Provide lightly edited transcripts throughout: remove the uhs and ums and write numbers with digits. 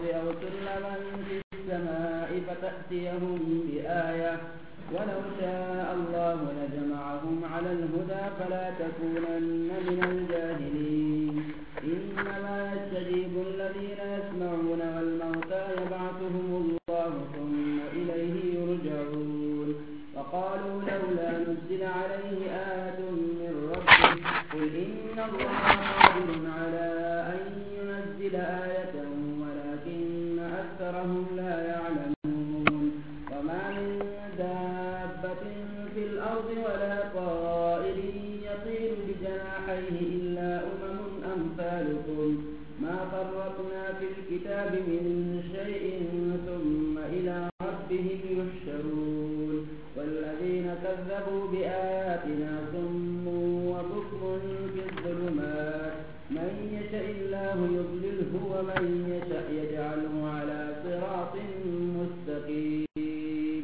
أو سلما في السماء فتأتيهم بآية ولو شاء الله لجمعهم على الهدى فلا تكونن من الجاهلين إنما يستجيب الذين يسمعون والموتى يبعثهم الله ثم إليه يرجعون وقالوا لولا نزل عليه آية من ربه قل إن الله قادر على أن ينزل آية ولكن أكثرهم لا يعلمون وما من دابة في الأرض ولا طائر يطير بجناحيه إلا أمثالكم ما فرطنا في الكتاب من شيء ثم إلى ربهم يحشرون والذين كذبوا بآياتنا صم وبكم في الظلمات من يشاء الله يضلله ومن يشاء يجعله على صراط مستقيم.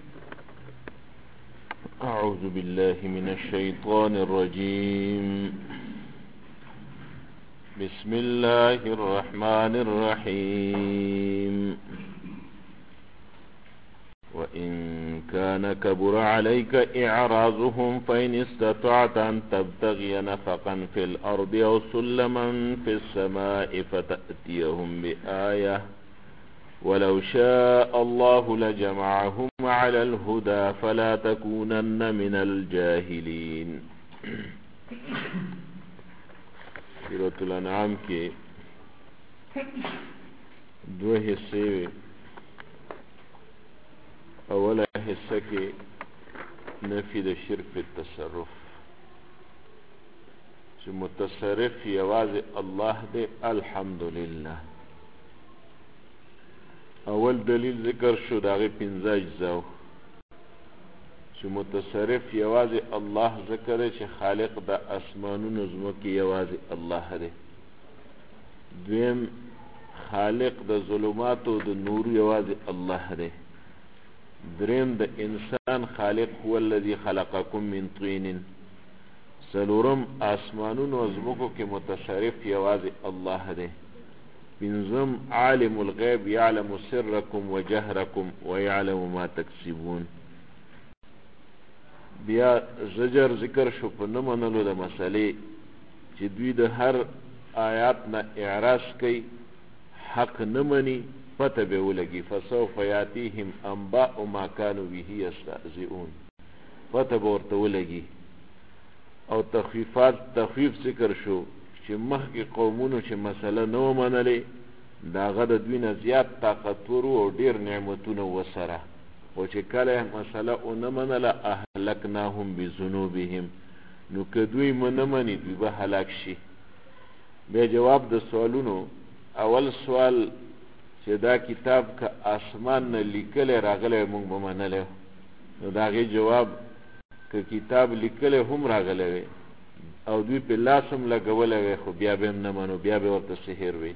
أعوذ بالله من الشيطان الرجيم. بسم الله الرحمن الرحيم. وإن كان كبر عليك إعراضهم فإن استطعت أن تبتغي نفقا في الأرض أو سلما في السماء فتأتيهم بآية ولو شاء الله لجمعهم على الهدى فلا تكونن من الجاهلين. سورة الانعام کے دو حصے اولا حصہ کے نفی د شرک فی التصرف چې متصرف یوازې الله دې الحمدلله. اول دلیل ذکر شو داغه 15 اجزاو چې متصرف یوازې الله ذکر چې خالق د اسمانونو زمکې یوازې الله دی. دویم خالق د ظلمات او د نور یوازې الله دی. دریم د انسان خالق هو الذي خلقكم من طين. څلورم اسمانونو او زمکو کې متصرف یوازې الله دی. پنځم عالم الغیب یعلم سرکم وجهرکم ويعلم ما تکسبون. بیا زجر ذکر شو په نه منلو د مسلې چې دوی د هر آیات نه اعراض کوي، حق نه مني، پته به ولګي. فسوف یاتیهم انباء ما كانوا به یستهزئون، پته به ورته ولګي. او تخفیف ذکر شو چې مخکې قومونو چې مسله نه ومنلې د هغه د دوی نه زیات طاقتور او ډېر نعمتونه وسره، او چې کله مسله ونه منله اهلکناهم بذنوبهم، نو که دوی نه مني دوی به هلاک شي. بیا جواب د سوالونو. اول سوال چې دا کتاب که اسمان نه لیکلی راغلی موږ به منلی، نو د هغې جواب که کتاب لیکلی هم راغلی وی او دوی په لاس هم لګولی وی خو بیا به هم نه منو، بیا به ورته سحر وی.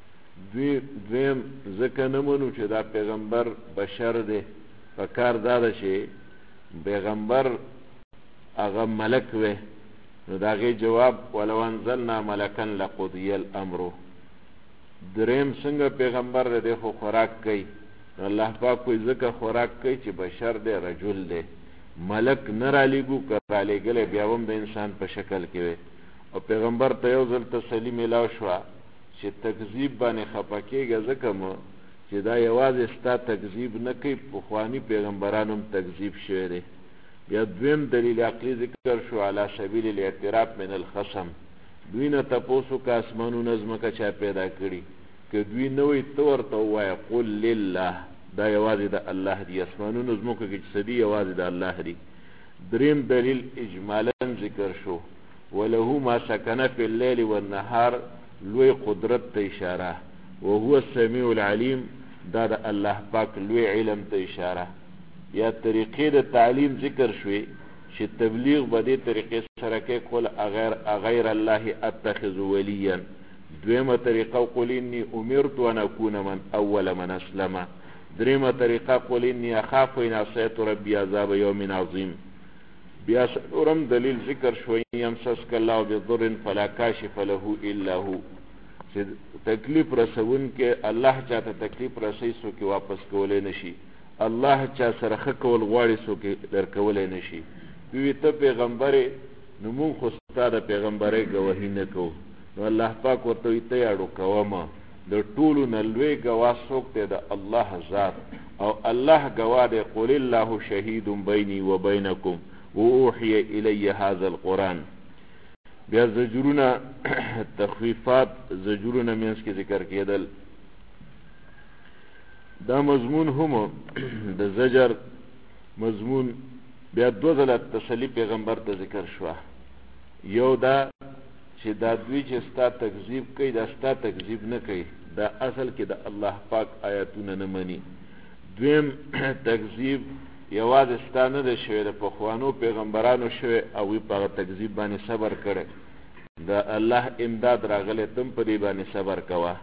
دویم ځکه نه منو چې دا پیغمبر بشر دی، په کار دا ده چې پیغمبر هغه ملک وی. نو د هغې جواب ولو انزلنا ملکا لقضی الامر. دریم څنګه پیغمبر دی خو خوراک کوي، نو الله پاک کوي ځکه خوراک کوي چې بشر دی، رجل دی، ملک نه رالیږو، که رالیږلی بیا هم د انسان په شکل کې وی. او پیغمبر ته یو ځل تسلي میلاو شوه چې تکذیب باندې خفه کېږه ځکه مو چې دا یوازې ستا تکذیب نه کوي، پخواني پیغمبران هم تکذیب شوی دی. بیا دویم دلیل عقلي ذکر شو علی سبیل الاعتراف من الخصم. دوی نه تپوس وکړه اسمانونه ځمکه چا پیدا کړي، که دوی نه وی ته ورته ووایه قل لله، دا یوازې د الله دی. اسمانونو ځمکو کې چې څه دي یوازې د الله دی. دریم دلیل اجمالا ذکر شو وله ما سکن فی اللیل والنهار، لوی قدرت ته اشاره، وهو السمیع العلیم، دا د الله پاک لوی علم ته اشاره. یا طریقې د تعلیم ذکر شوې چې تبلیغ به دې طریقې سره کوي، قل اغیر الله اتخذ ولیا. دویمه طریقه قل انی امرت ان اکون من اول من اسلم. دریمه طریقه قل انی اخاف ان عصیت ربی عذاب یوم عظیم. بیا څلورم دلیل ذکر شو یمسسک الله بضر فلا کاشف له الا هو. چې تکلیف رسون کې الله چاته تکلیف رسوي څوک واپس کولی نشي، الله چا سره ښه کول غواړي څوک درکولی نشي. دوی ته پیغمبرې نو مونږ خو ستا د پیغمبرۍ ګواهي نه کوو. نو الله پاک ورته وایي ته یې اړو کومه، د ټولو نه لوی ګواه څوک دی؟ د الله ذات، او الله ګواه دی. قل الله شهید بیني و بینکم واوحی الی هذا القرآن. بیا زجرونه تخفیفات زجرونه منځ کې ذکر کېدل. دا مضمون هم د زجر مضمون بیا دو ځله تسلی پیغمبر ته ذکر شوه. یو دا چې دا دوی چې ستا تکذیب کوي دا ستا تکذیب نه کوي، دا اصل کې د الله پاک آیاتونه نه مني. دویم تکذیب یوازې ستا نه ده شوی، د پخوانو پیغمبرانو شوی او وی په هغه تکذیب باندې صبر کړی. د الله امداد راغلی، تم په دې باندې صبر کوه.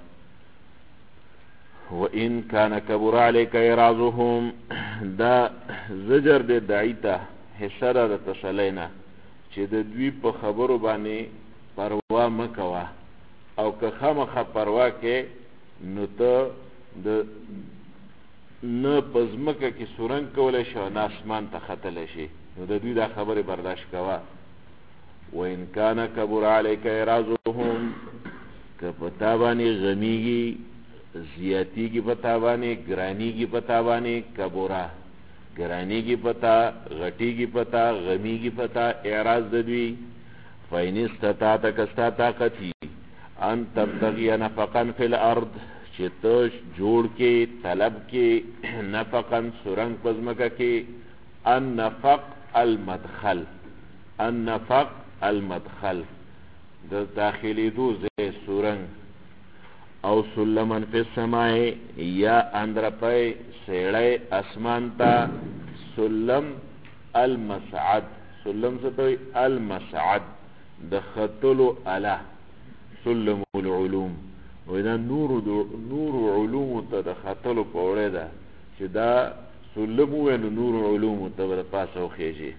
وَإِن كَانَ كَبُرَ عَلَيْكَ إِعْرَاضُهُمْ، دا زجر دی داعی ته، حصه ده د تسلی نه چې د دوی په خبرو باندې پروا مه کوه، او که خامخا پروا کې نو ته د نه په ځمکه کې سورنګ کولی شي او نه اسمان ته ختلی شي، نو د دوی دا خبرې برداشت کوه. وَإِن كَانَ كَبُرَ عَلَيْكَ إِعْرَاضُهُمْ، که په تا باندې غمیږي، زیاتیږي په تا باندې، ګرانیږي په تا باندې، کبوره ګرانیږي په تا، غټیږي په تا، غمیږي په تا، اعراض د دوی. فإن استطعت که ستا طاقت وي ان تبتغي نفقا فی الارض، چې ته جوړ کې طلب کې نفقا سرنګ په ځمکه کې. النفق المدخل، النفق المدخل د داخلېدو ځای سرنګ. او سلمن فی السماء، یا اندرپی سیړی اسمان ته. سلم المسعد، سلم څه ته وایي؟ المسعد، د ختلو اله. سلم العلوم، وایي دا نور علومو ته د ختلو په وړی ده، چې دا سلم ووایي نو نور علومو ته به د پاسه وخیژي.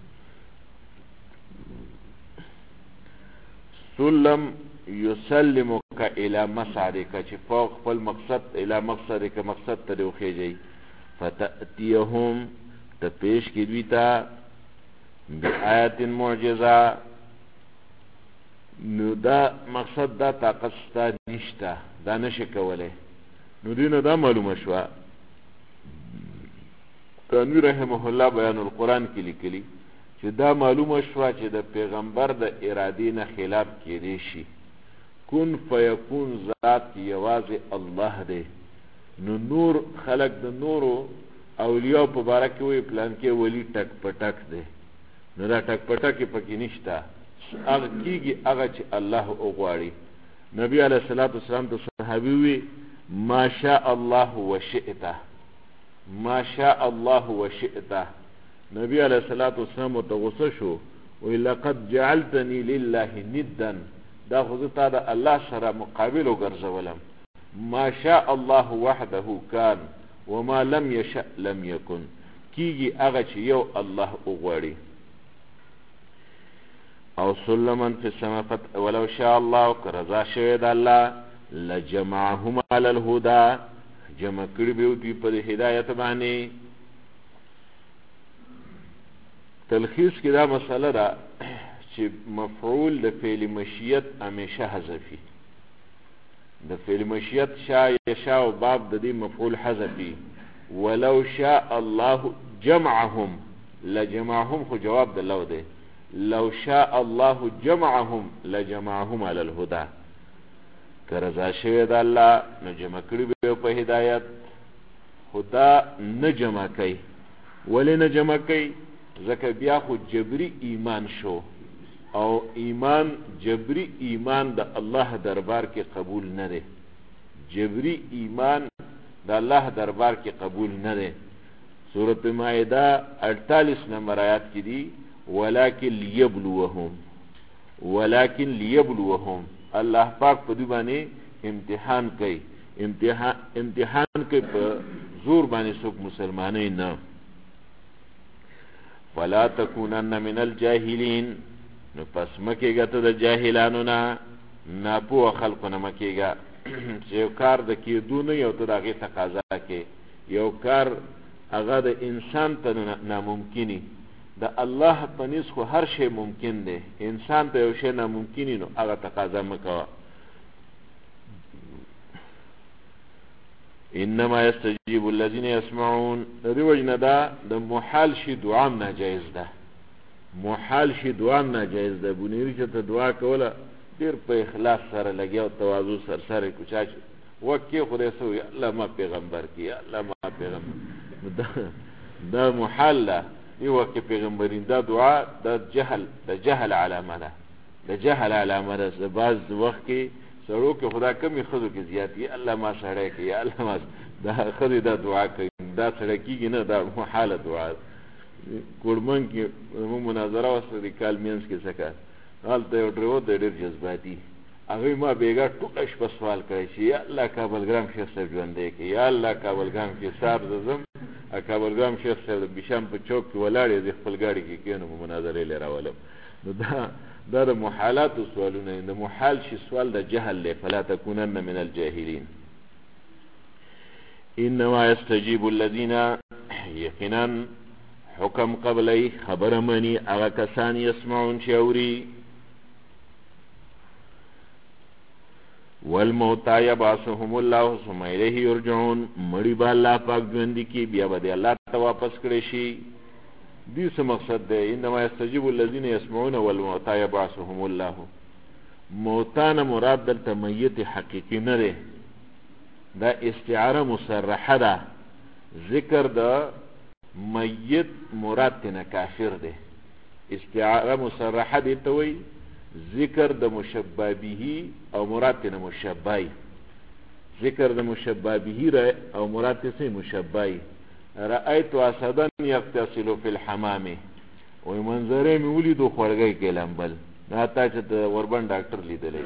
سلم یسلمک الی مسعدک، چې فوق خپل مقصد الی مقصدک، مقصد ته دې وخیژئ. فتأتیهم، ته پیش کې دوی ته بآیت معجزه. نو دا مقصد دا طاقت ستا نشته، دا نشي کولی. نو دوی نه دا معلومه شوه، تنویر رحمه الله بیان القرآن کې لیکلي چې دا معلومه شوه چې د پیغمبر د ارادې نه خلاف کېدی شي. کن فیکون ذات یوازې الله دی. نو نور خلق د نورو اولیاء په باره کې وایي پلان کې ولی ټک پټک دی، نو دا ټک پټک یې پکې نشته. هغه کېږي هغه چې الله وغواړي. نبی علیه الصلاة والسلام ته صحابي وي ما شاء الله وشئت، ما شاء الله وشئت. نبی علیه الصلاة والسلام ورته غصه شو، وی لقد جعلتنی لله ندا، دا خو زه تا د الله سره مقابل وګرځولم. ما شاء الله وحده کان وما لم یشأ لم یکن، کیږي هغه چې یو الله وغواړي. او سلمن فی السماء، ولو شاء الله، که رضا شوی د الله، لجمعهم علی الهدى، جمع کړي به دوی په هدایت باندې. تلخیص کې دا مسله ده چې مفعول د فعل مشیت همیشه حذفي. د فعل مشیت شاء یشاء باب د دې مفعول حذفي. ولو شاء الله جمعهم، لجمعهم خو جواب د لو دی. لو شاء الله جمعهم لجمعهم على الهدى، که رضا شوی د الله نو جمع کړي به په هدایت. خدا نه جمع کوي. ولې نه جمع کوي؟ ځکه بیا خو جبري ایمان شو، او ایمان جبري ایمان د الله دربار کې قبول نه دی. جبري ایمان د الله دربار کې قبول نه دی. سورۃ مائده 48 نمبر آیات کې دی ولکن لیبلوهم، ولکن لیبلوهم. الله پاک په دې باندې امتحان کوي، امتحان کوي په زور باندې څوک مسلمانای نه. فلا تکونن من الجاهلین، نو پس مکیږه ته د جاهلانو نه. ناپوه خلقو نه مکیږه چې یو کار د کېدو نه یو ته د هغې تقاضا کې یو کار هغه د انسان ته ناممکني د الله په نس خو هر شی ممکن دی انسان ته یو شی ناممکني نو هغه تقاضا مه کوه انما یستجیب الذین یسمعون د دې وجې نه دا د محال شي دعا هم ناجایز ده محال شي دعا هم ناجایز ده بنیري چې ته دعا کوله ډېر په اخلاص سره لګیا او تواضع سره کوچا وکې خدای سو یا الله ما پیغمبر کی یا الله ما پیغمبر دا محال ده یو کې پیغمبرین دا دعا د جهل علامه ده د جهل علامه ده بعض وخت کې سړو کې خدا کمی خزو کې زیات یا الله ما سړی کې یا الله ما دا خزو دا دعا کوي دا سړی کېږي نه دا محاله دعا کورمن کې مو مناظره وسته د کال مینس کې څه کار هلته یو ډریور دی ډېر جذباتي هغوی ما بېګا ټوله شپه سوال کړی چې یا الله کابلګرام شیخ صاحب ژوندی کړي یا الله کابلګرام کې سهار زه ځم کابلګرام شیخ صاحب د بیشام په چوک کې ولاړ یې د خپل ګاډي کې کېنو په مناظرې لې راولم نو دا د محالاتو سوالونه د محال شي سوال د جهل دی فلا تکونن من الجاهلین انما یستجیب الذین یقینا حکم قبلی خبر منی هغه کسان یسمعون چې اوري والموتى یبعثهم الله ثم الیه یرجعون مړي به الله پاک ژوندي کی بیا به الله ته واپس کړي شي دې څه مقصد دی انما یستجیب الذین یسمعون والموتى یبعثهم الله موتان مراد دلته میت حقیقی نه دی دا استعاره مصرحه ده ذکر د میت مراد تینا کافر دی استعاره مصرحه دی ته وی ذکر د مشبه به او مراد تینا مشبه ذکر د مشبه به او مراد تینا مشبه رأیت اسدن یغتسل فی الحمام وی منظره می ولیدو خورګی کې لمبل دا تا چې وربن ډاکټر لیدلې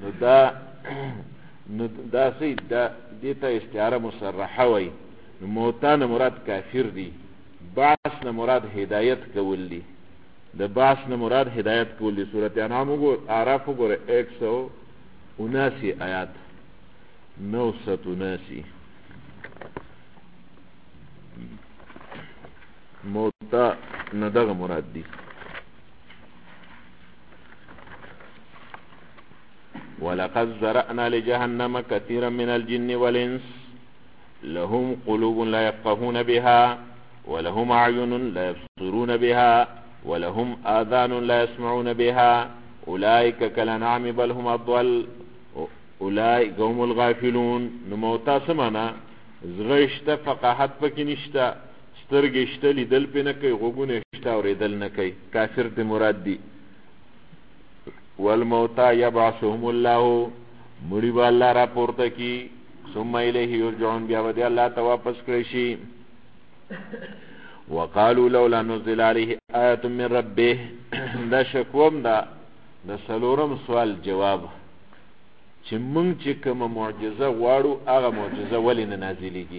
نو دا سي دا دیتا استعاره مصرحه وی موتان مراد کافر دی بعث نه مراد هدایت کول دی د بعث نه مراد هدایت کول دی سورۃ انعام وګور اعراف وګور 179 آیات 979 موتا نه دغه مراد دی ولقد زرعنا لجهنم كثيرا من الجن والانس لهم قلوب لا يفقهون بها ولهم أعين لا يبصرون بها ولهم آذان لا يسمعون بها أولئك كالأنعام بل هم أضل أولئك هم الغافلون نموتا سمانا زغشتا فقاحت پکی نشتا سترگشتا لیدل پی نکی غوگون اشتا وریدل نکی کافر دی مراد دی والموتا یبعثهم الله مریبا اللہ را پورتا کی ثم الیه یرجعون بیا ودی اللہ تا واپس کرشی وقالوا لولا نزل عليه آیت من ربه دا شکوم دا سلورم سوال جواب چې مونږ چې کومه معجزه غواړو هغه معجزه ولې نه نازلېږي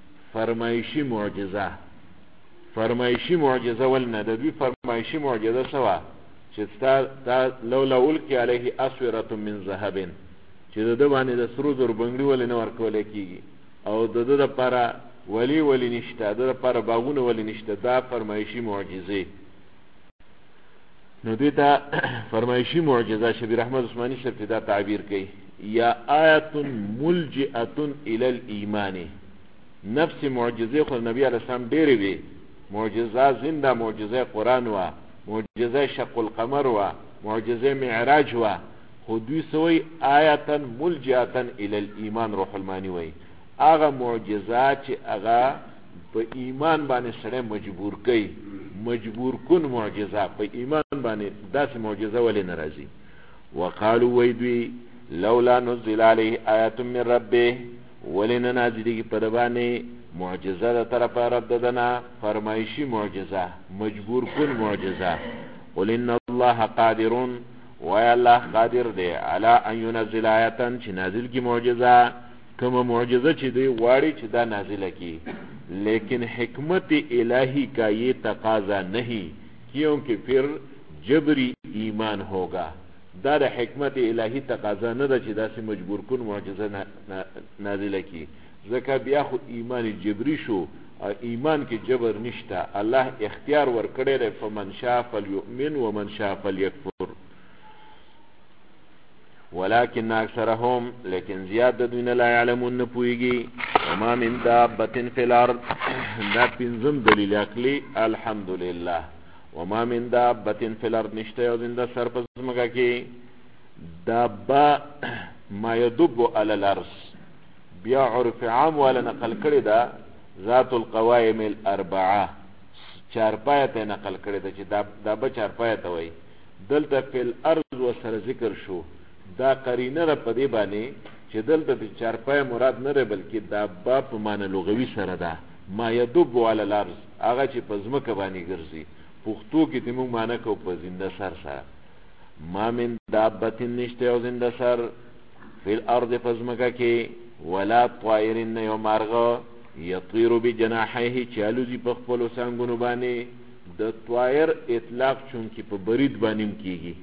فرمایشي معجزه ولې نه د دوی فرمایشي معجزه څه وه چې ستا لولا القي علیه اسوره من ذهب چې د ده باندې د سرو زرو بنګړي ولې نه ورکولی کېږي او د ده دپاره ولی نشته د ده دپاره باغونه ولې نشته دا فرمایشي معجزې نو دې ته فرمایشي معجزه شبیر احمد عثماني صاحب دا تعبیر کوي یا آیت ملجئه الی الایمان نفس معجزه خو نبی علیه السلام ډېرې وې معجزه زنده معجزه قرآن وه معجزه شق القمر وه معجزه معراج وه خو دوی سوی آیتا ملجئه الی الایمان روح المانی وی هغه معجزات چې هغه په ایمان باندې سره مجبور کن معجزه په ایمان باندې داسې معجزه ولې ناراضي وقالو وی دوی لولا نزل علیه آیت من ربه ولې نازلېږي په باندې معجزه د طرفه رب ددنه فرمایشي معجزه مجبور کن معجزه قل ان الله قادر وای الله قادر دی علی ان ينزل آیتا چې نازل کی معجزه کوم معجزه چې دی غواړي چې دا نازله کی لیکن حکمت الہی کا یہ تقاضا نہیں کیونکہ پھر جبری ایمان ہوگا دا د حکمت الهی تقاضا نه ده چې داسې مجبور کن معجزه نازله کی، ځکه بیا خو ایمان جبری شو، ایمان کې جبر نشته، الله اختیار ورکړی دی فمن شاء فلیؤمن ومن شاء فلیکفر. ولكن اکثرهم لیکن زیاد د دوی نه لا یعلمون نه پوهېږي. وما من دابة فی الارض دا پنځم دلیل عقلي الحمدلله. وما من دابة فی الارض نشته یو زنده سر په ځمکه کې. دابه ما یدب علی الارض بیا عرف عام والا نقل کړی دا ذات القوائم الاربعه چارپایه ته نقل کړی دا چې دابه چارپایه ته وایي. دلته فی الارض ورسره ذکر شو، دا قرینه را په دې باندې چې دلته د چارپایه مراد نه دی بلکې دابه په معنی لغوي سره ده ما یدب علی الارض، هغه چې په ځمکه باندې ګرځي. پښتو کې ته موږ معنی کوو په زنده سر سره. ما من دابة نشته یو زنده سر فی الارض په ځمکه کې ولا طائر یو مارغه یطیر بجناحیه چې الوزي په خپلو څانګونو باندې. د طائر اطلاق چونکې په برید باندې هم کېږي.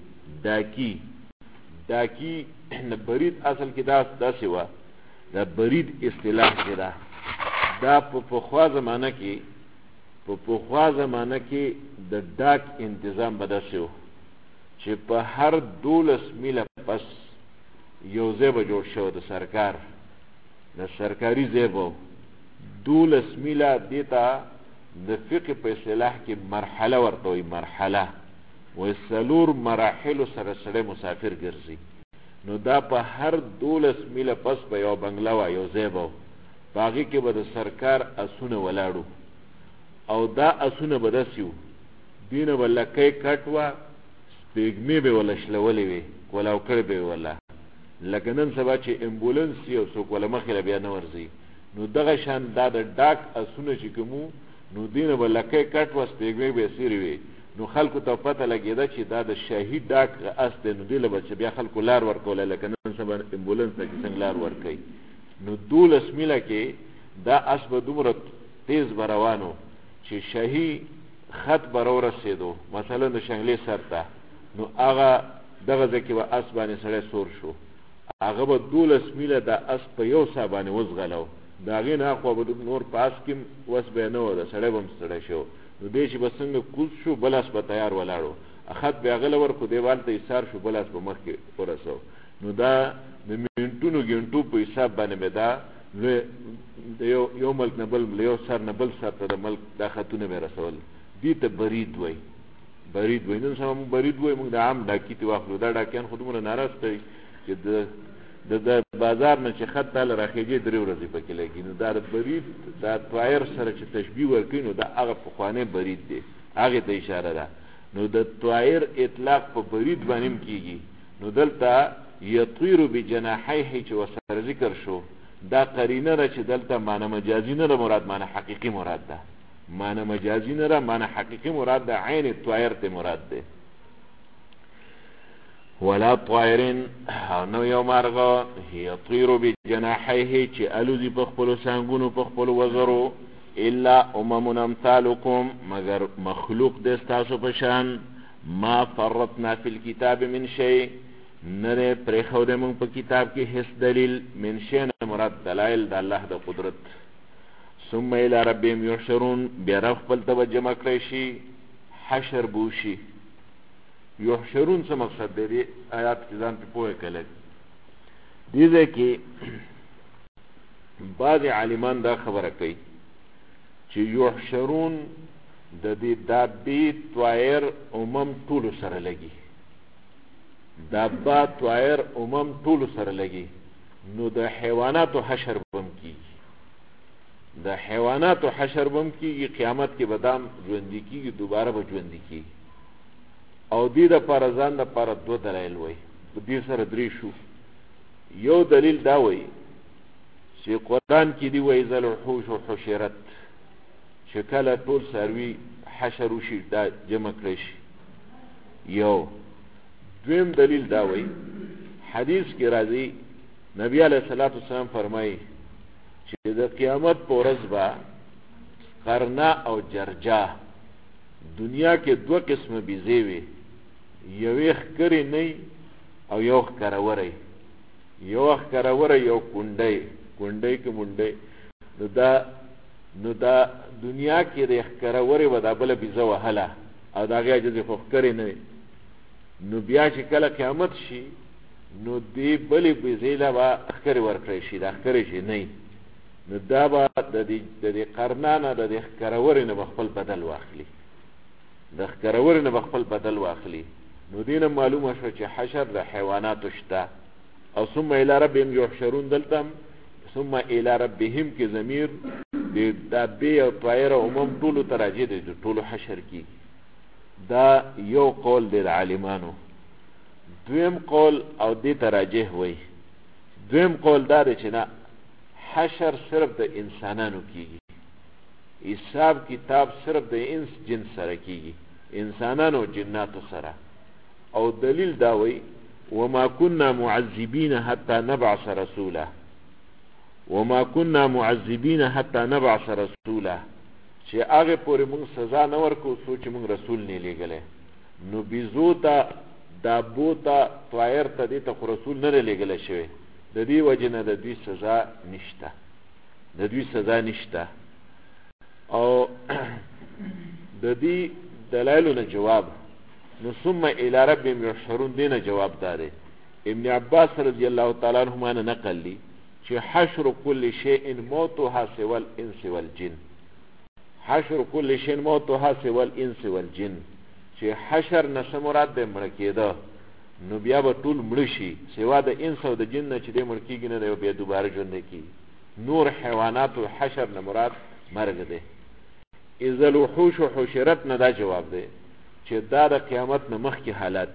داکی برید اصل کې داسې وه، دا برید اصطلاح کې ده. دا په پخوا زمانه کې د ډاک انتظام به داسې و چې په هر 12 میله پس یو ځای به جوړ شو د سرکار د سرکاري ځای به 12 میله دې ته د فقه په اصطلاح کې مرحله ورته وایي. مرحله وایي 4 مراحلو سره سړی مسافر ګرځي. نو دا په هر 12 میله پس به یو بنګله وه، یو ځای به په هغې کې به د سرکار اسونه ولاړو او دا اسونه به داسې وو دې نه به لکۍ کټ وه، سپېږمې به یې وله شلولې وې، کولاو کړې به یې وله لکه نن سبا چې امبولنس یو څوک وله مخې له بیا نه ورځي. نو دغه شان دا د ډاک اسونه چې کوم نو دې نه به لکۍ کټ وه، سپېږمې به یې څیرې وې. نو خلکو ته پته لګېده چې دا د شاهي ډاک اس دی. نو دې له به چې بیا خلکو لار ورکوله لکه نن سبا امبولنس ته چې څنګه لار ورکوي. نو 12 میله کې دا اس به دومره تیز به روانو چې شاهي خط به راورسېدو مثلا د شنګلې سر ته. نو هغه دغه ځای کې به اس باندې سړی سور شو، هغه به 12 میله دا اس په یو ساه باندې وځغلو. د هغې نه اخوا به نور په اس کې وس به یې نه و، د سړی به هم ستړی شو. نو دی چې به څنګه کوز شو بل اس به تیار ولاړو، خط به هغه له ورکو دیوال ته ایسار شو، بل اس به مخکې ورسو. نو دا د منټونو ګنټو په حساب باندې به دا د یو ملک نه بل یو سر نه بل سر ته د ملک دا خطونه به رسول. دې ته برید وایي. نن سبا موږ برید وایي، موږ د عام ډاکي ته واخلو. دا ډاکیان خو دومره ناراض کوي چې د بازار نه چې خط تاله راخېږي 3 ورځې پکې لګي. نو دا برید دا طائر سره چې تشبیه ورکوي نو دا هغه پخوانی برید دی، هغې ته اشاره ده. نو د طائر اطلاق په برید باندې هم کېږي. نو دلته یطیر بجناحیه چې ورسره ذکر شو دا قرینه ده چې دلته معنی مجازي نه ده مراد، معنی حقیقي مراد ده. معنی مجازي نه ده، معنی حقیقي مراد ده، عین طائر ته مراد ده. ولا طائر نو یو مارغه یطیر بجناحیه چې الوزي په خپلو څانګونو په خپلو وزرو الا امم امثالکم مگر مخلوق د ستاسو په شان. ما فرطنا فی الکتاب من شیء نه دی پرېښودی موږ په کتاب کې هیڅ دلیل. من شیء نه مراد دلایل د الله د قدرت. ثم الی ربهم یحشرون بیا رب خپل ته به جمع کړی شي، حشر به وشي. یحشرون څه مقصد دی؟ دې آیات کې ځان پې پوهه کړی. دې ځای کې بعضې عالمان دا خبره کوي چې یحشرون د دې دابې طائر امم ټولو سره لګي. دابه طائر امم ټولو سره لګي. نو د حیواناتو حشر به هم کېږي. د حیواناتو حشر به هم کېږي، قیامت کې به دام ژوندي کېږي، دوباره به ژوندي کېږي. او دې دپاره ځان دپاره 2 دلایل وایي. په دې سره 3 شو. یو دلیل دا وایي چې قرآن کې دی وایي ذل وحوش حشرت، چې کله ټول څاروي حشر وشي دا جمع کړی شي. یو دویم دلیل دا وایي حدیث کې راځي نبی علیه الصلاة والسلام فرمایي چې د قیامت په ورځ به قرنه او جرجا دنیا کې 2 قسمه بیزې وي. یوې ښکرې نه او یو ښکروری یو کونډی که منډی. نو دا دنیا کې د ښکروری به دا بله بیزه وهله او د هغې عجزې خو ښکرې نه وي. نو بیا چې کله قیامت شي نو دې بلې بیزې له به ښکرې ورکړی شي، دا ښکرې چې نه وي. نو دا به د دې قرنا نه د دې ښکرورې نه به خپل بدل واخلي. نو دې نه معلومه شوه چې حشر د حیواناتو شته. او ثم الی ربهم یحشرون، دلته ثم الی ربهم کې ضمیر د دابې او طایر او عموم ټولو ته راجع دی، د ټولو حشر کېږي. دا یو قول دی د عالمانو. دویم قول او دې ته راجح وایي، دویم قول دا دی چې نه، حشر صرف د انسانانو کېږي، حساب کتاب صرف د انس جنس سره کېږي، انسانانو جناتو سره. او دلیل دا وایي وما كنا معذبين حتى نبعث رسولا، وما كنا معذبين حتى نبعث رسولا، چې هغه پورې موږ سزا نه ورکو څو چې موږ رسول نه لېږلی. نو بیزو ته، دابو ته، طایر ته، دې ته خو رسول نه دی لېږلی شوی. د دې وجې نه د دوی سزا نشته. او د دې دلایلو نه جواب نو ثم الی ربهم یحشرون دې نه جواب دا دی. ابن عباس رضی الله تعالی عنهما نه نقل لی چې حشر کل شیء موتها سوى الانس والجن، حشر کل شیء موتها سوى الانس والجن، چې حشر نه څه مراد دی؟ مړه کېده. نو بیا به ټول مړه شي سوا د انس او د جن نه چې دی مړ کېږي نه دی، بیا دوباره ژوندی کېږي. نور حیواناتو حشر نه مراد مرګ دی. اذا الوحوش حشرت نه دا جواب دی چې دا د قیامت نه مخکې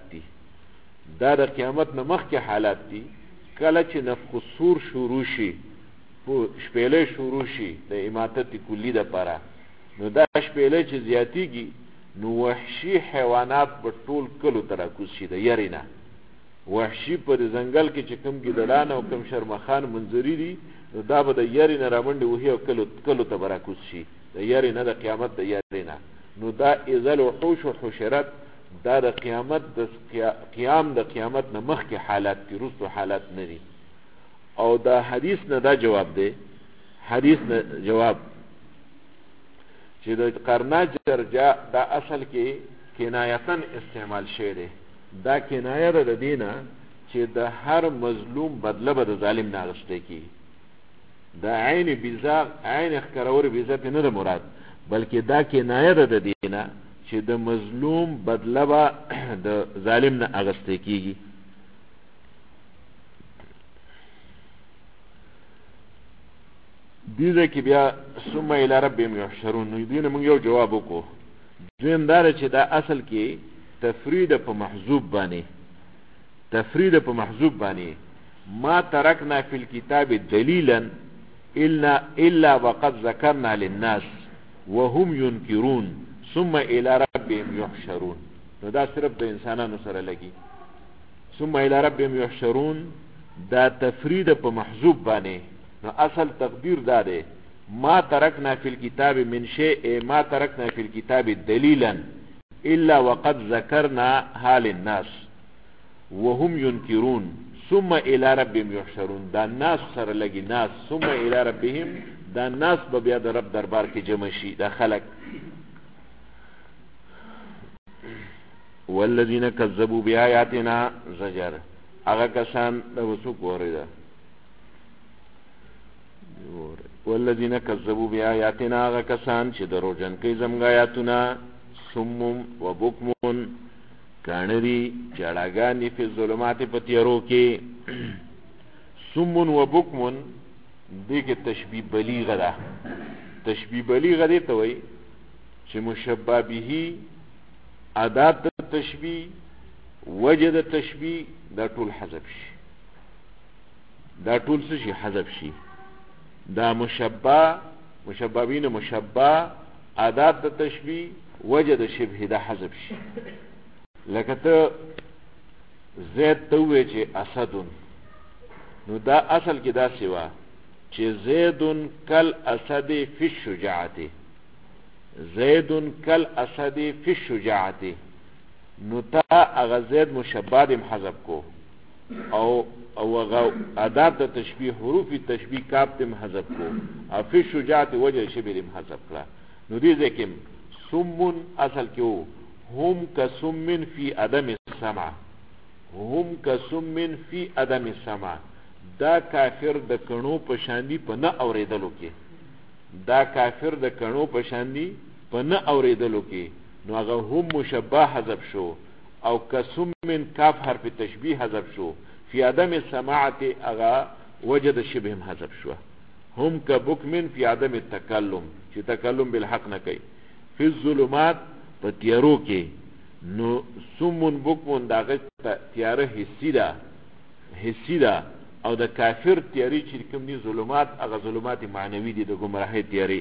حالات دي. کله چې نفخ الصور شروع شي، شپېلې شروع شي د اماتت کلی دپاره، نو دا شپېلې چې زیاتېږي نو وحشي حیوانات به ټول کلو ته راکوز شي د یرې نه. وحشي په ځنګل کې چې کوم ګیدړان او کوم شرمخان منظري دي، نو دا به د یرې نه رامنډې وهي او کلو ته به راکوز شي د یرې نه، د قیامت د یرې نه. نو دا اذا الوحوش حشرت دا د قیامت د قیام د قیامت نه مخکې حالات دي، وروستو حالات نه دي. او دا حدیث نه دا جواب دی، حدیث نه جواب چې د قرنا جرجا دا اصل کې کنایتن استعمال شوی دی. دا کنایه ده د دې نه چې د هر مظلوم بدله به د ظالم نه اخیستی کېږي. دا عین بیزا، عین ښکرور بیزا پې نه ده مراد، بلکې دا کنایه ده د دې نه چې د مظلوم بدله به د ظالم نه اخیستی کېږي. دې ځای کې بیا ثم الی ربهم یحشرون، نو دې نه موږ یو جواب وکړو. دویم دا ده چې دا اصل کې تفرید په محذوب باندې ما ترکنا فی الکتاب دلیلا الا وقد ذکرنا للناس وهم ينکرون ثم الی ربهم یحشرون. نو دا صرف د انسانانو سره لګي. ثم الی ربهم یحشرون دا تفرید په محذوب باندې، نو اصل تقدیر دا دی ما ترکنا فی الکتاب من شیء، ما ترکنا فی الکتاب دلیلا الا وقد ذکرناها للناس وهم ينکرون ثم الى ربهم يحشرون. دا ناس سره لګي، ناس ثم الى ربهم، دا ناس به بیا د رب دربار کې جمع شي، دا خلق. والذین کذبوا بآیاتنا زجر، هغه کسان د وسوک وریده. والذین کذبوا بآیاتنا، هغه کسان چې دروغجن کوي زموږ آیاتونه. صم و بکم، کاڼه دي جړاګانې فی الظلمات په تیارو کې. صم و بکم دې کې تشبیه بلیغه ده. تشبیه بلیغه دې ته وایي چې مشبه به، ادات د تشبیه، وجه د تشبیه، دا ټول حذف شي، دا ټول څه شي؟ حذف شي. دا مشبه بین مشبه، ادات د تشبیه، وجه د شبه، دا حذف شي. لکه ته زید ته ووایې چې اسدون، نو دا اصل کې داسې وه چې زیدون کل اسد فی الشجاعت، زیدون کل اسد فی الشجاعت. نو تا هغه زید مشبه دې حذف کو، او ادات تشبیه حروف تشبیه کاف تم حذف کو او فی شجاعت وجه شبه تم حذف کړه. نو دې ځکه سمون اصل کې وو هم کسمن فی عدم السمع، هم کسمن فی عدم السمع، دا کافر د کڼو په شاندي په نه اوریدلو کې، دا کافر د کڼو په شاندي په نه اوریدلو کې. نو هغه هم مشبه حذف شو او کسمن کاف حرف تشبیه حذف شو. فی عدم السماعت هغه وجد شبه حذف شو. هم کبکمن فی عدم التکلم، چې تکلم بالحق نه کوي. فی الظلمات په تیارو کې. نو سمون بکمون داغه تیاره حسی ده، حسی ده، او د کافر تیاری چې کوم دي ظلمات هغه ظلمات معنوي دي د گمراهۍ تیاری.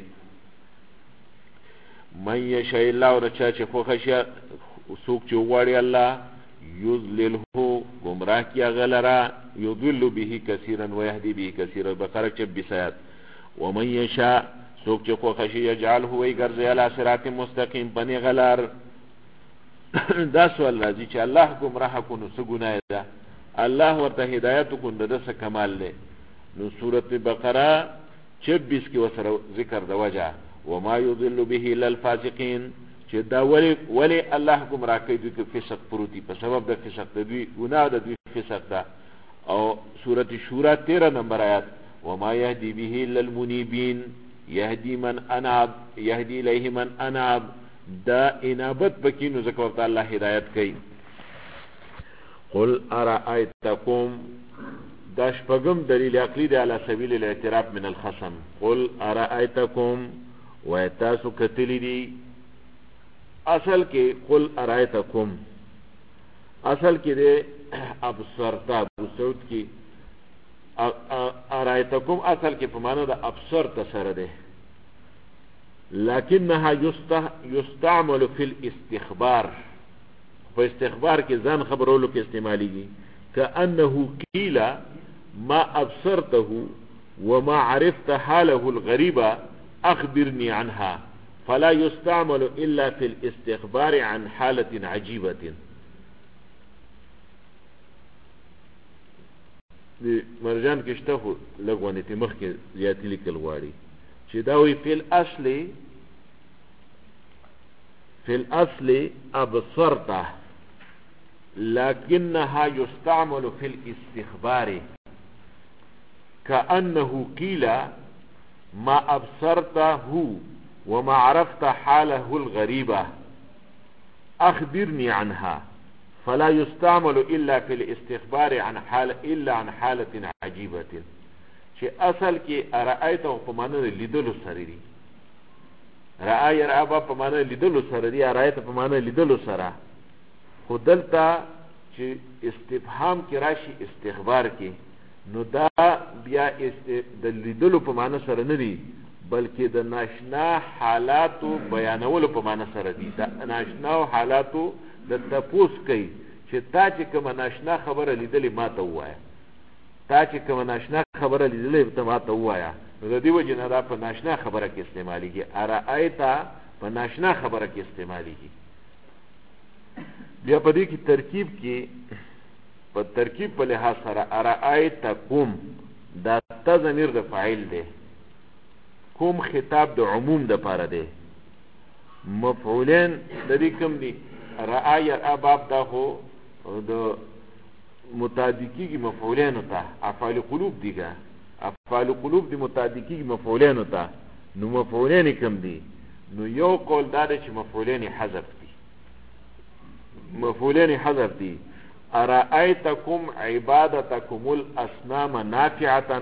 من یشاء الله او چا چې خوښه شي څوک چې وغواړي الله یضلله گمراه کی غلرا یضل به کثیرا ويهدي به کثیرا. بقره 26 آیات. ومن یشاء څوک چې خوښه شي یجعله وی ګرځي علی صراط مستقیم پنی غلار. دا سوال راځي چې الله گمراه کو نو څه ګناه ده؟ الله ورته هدایت کو نو د څه کمال ده؟ نو سورۃ بقره 26 کې وسره ذکر د وجه وما يضل به الا الفاسقين، چې دا ولی الله گمراه کوي دوی کې فسق پروتي په سبب د فسق د دوی ګناه د دوی فسق ده. او سورۃ شورى 13 نمبر آیات وما يهدي به الا المنيبين يهدي من اناب يهدي اليه من اناب. دا انابت بکی نو ذکر ورته الله هدایت کوي. قل ارائیتکم دا شپږم دلیل عقلی دی علی سبیل الاعتراف من الخصم. قل ارائیتکم ویتاسو کتلی دی. اصل کې قل ارائیتکم اصل کې دی ابصرتا بسعود کی ارائیتکم اصل کې په معنا د ابصرت سره دی، لکنها یستعمل فی الاستخبار، په استخبار کې ځان خبرولو کې استعمالیږي. کأنه قیل ما ابصرته وما عرفت حاله الغریبه اخبرني عنها فلا يستعمل الا في الاستخبار عن حاله عجيبه. مرجان کې شته خو لګونه ته مخ کې زیاتی لیکل غواړي چې دا وی فی الاصل ابصرته لكنها يستعمل في الاستخبار كأنه قيل ما أبصرته وما عرفت حاله الغريبة أخبرني عنها فلا يستعمل إلا في الاستخبار عن حالة عجيبة. چې اصل کې ارائیته په معنی لیدلو سره دی، رأی رأبا په معنی لیدلو سره دی، ارائیته په معنی لیدلو سره. خو دلته چې استفهام کې راشي استخبار کې نو دا بیا د لیدلو په معنی سره نه دی بلکې د ناشنا حالاتو بیانولو په معنی سره دی. د ناشنا حالاتو د تپوس کوي چې تا چې کومه ناشنا خبره لیدلې ما ته ووایه، تا چې کومه ناشنا خبره لیدلې ته ما ته ووایه. نو د دې وجې نه دا په ناشنا خبره کې استعمالیږي، ارائیته په ناشنا خبره کې استعمالیږي. بیا په دې کې ترکیب کې په ترکیب په لحاظ سره ارائیتکم دا تا ضمیر د فاعل دی، کوم خطاب د عموم د پاره دی. مفعولین د دې کوم دي؟ رأی اباب دا خو د متعدی کیږي مفعولین ته، افعال قلوب دیګه افعال قلوب دی متعدی کیږي مفعولین ته. نو مفعولین کوم دي؟ نو یو قول دا دی چې مفعولین حذف دي، مفعولین حذف دي. ارائیتکم عبادتکم الاسنام نافعه،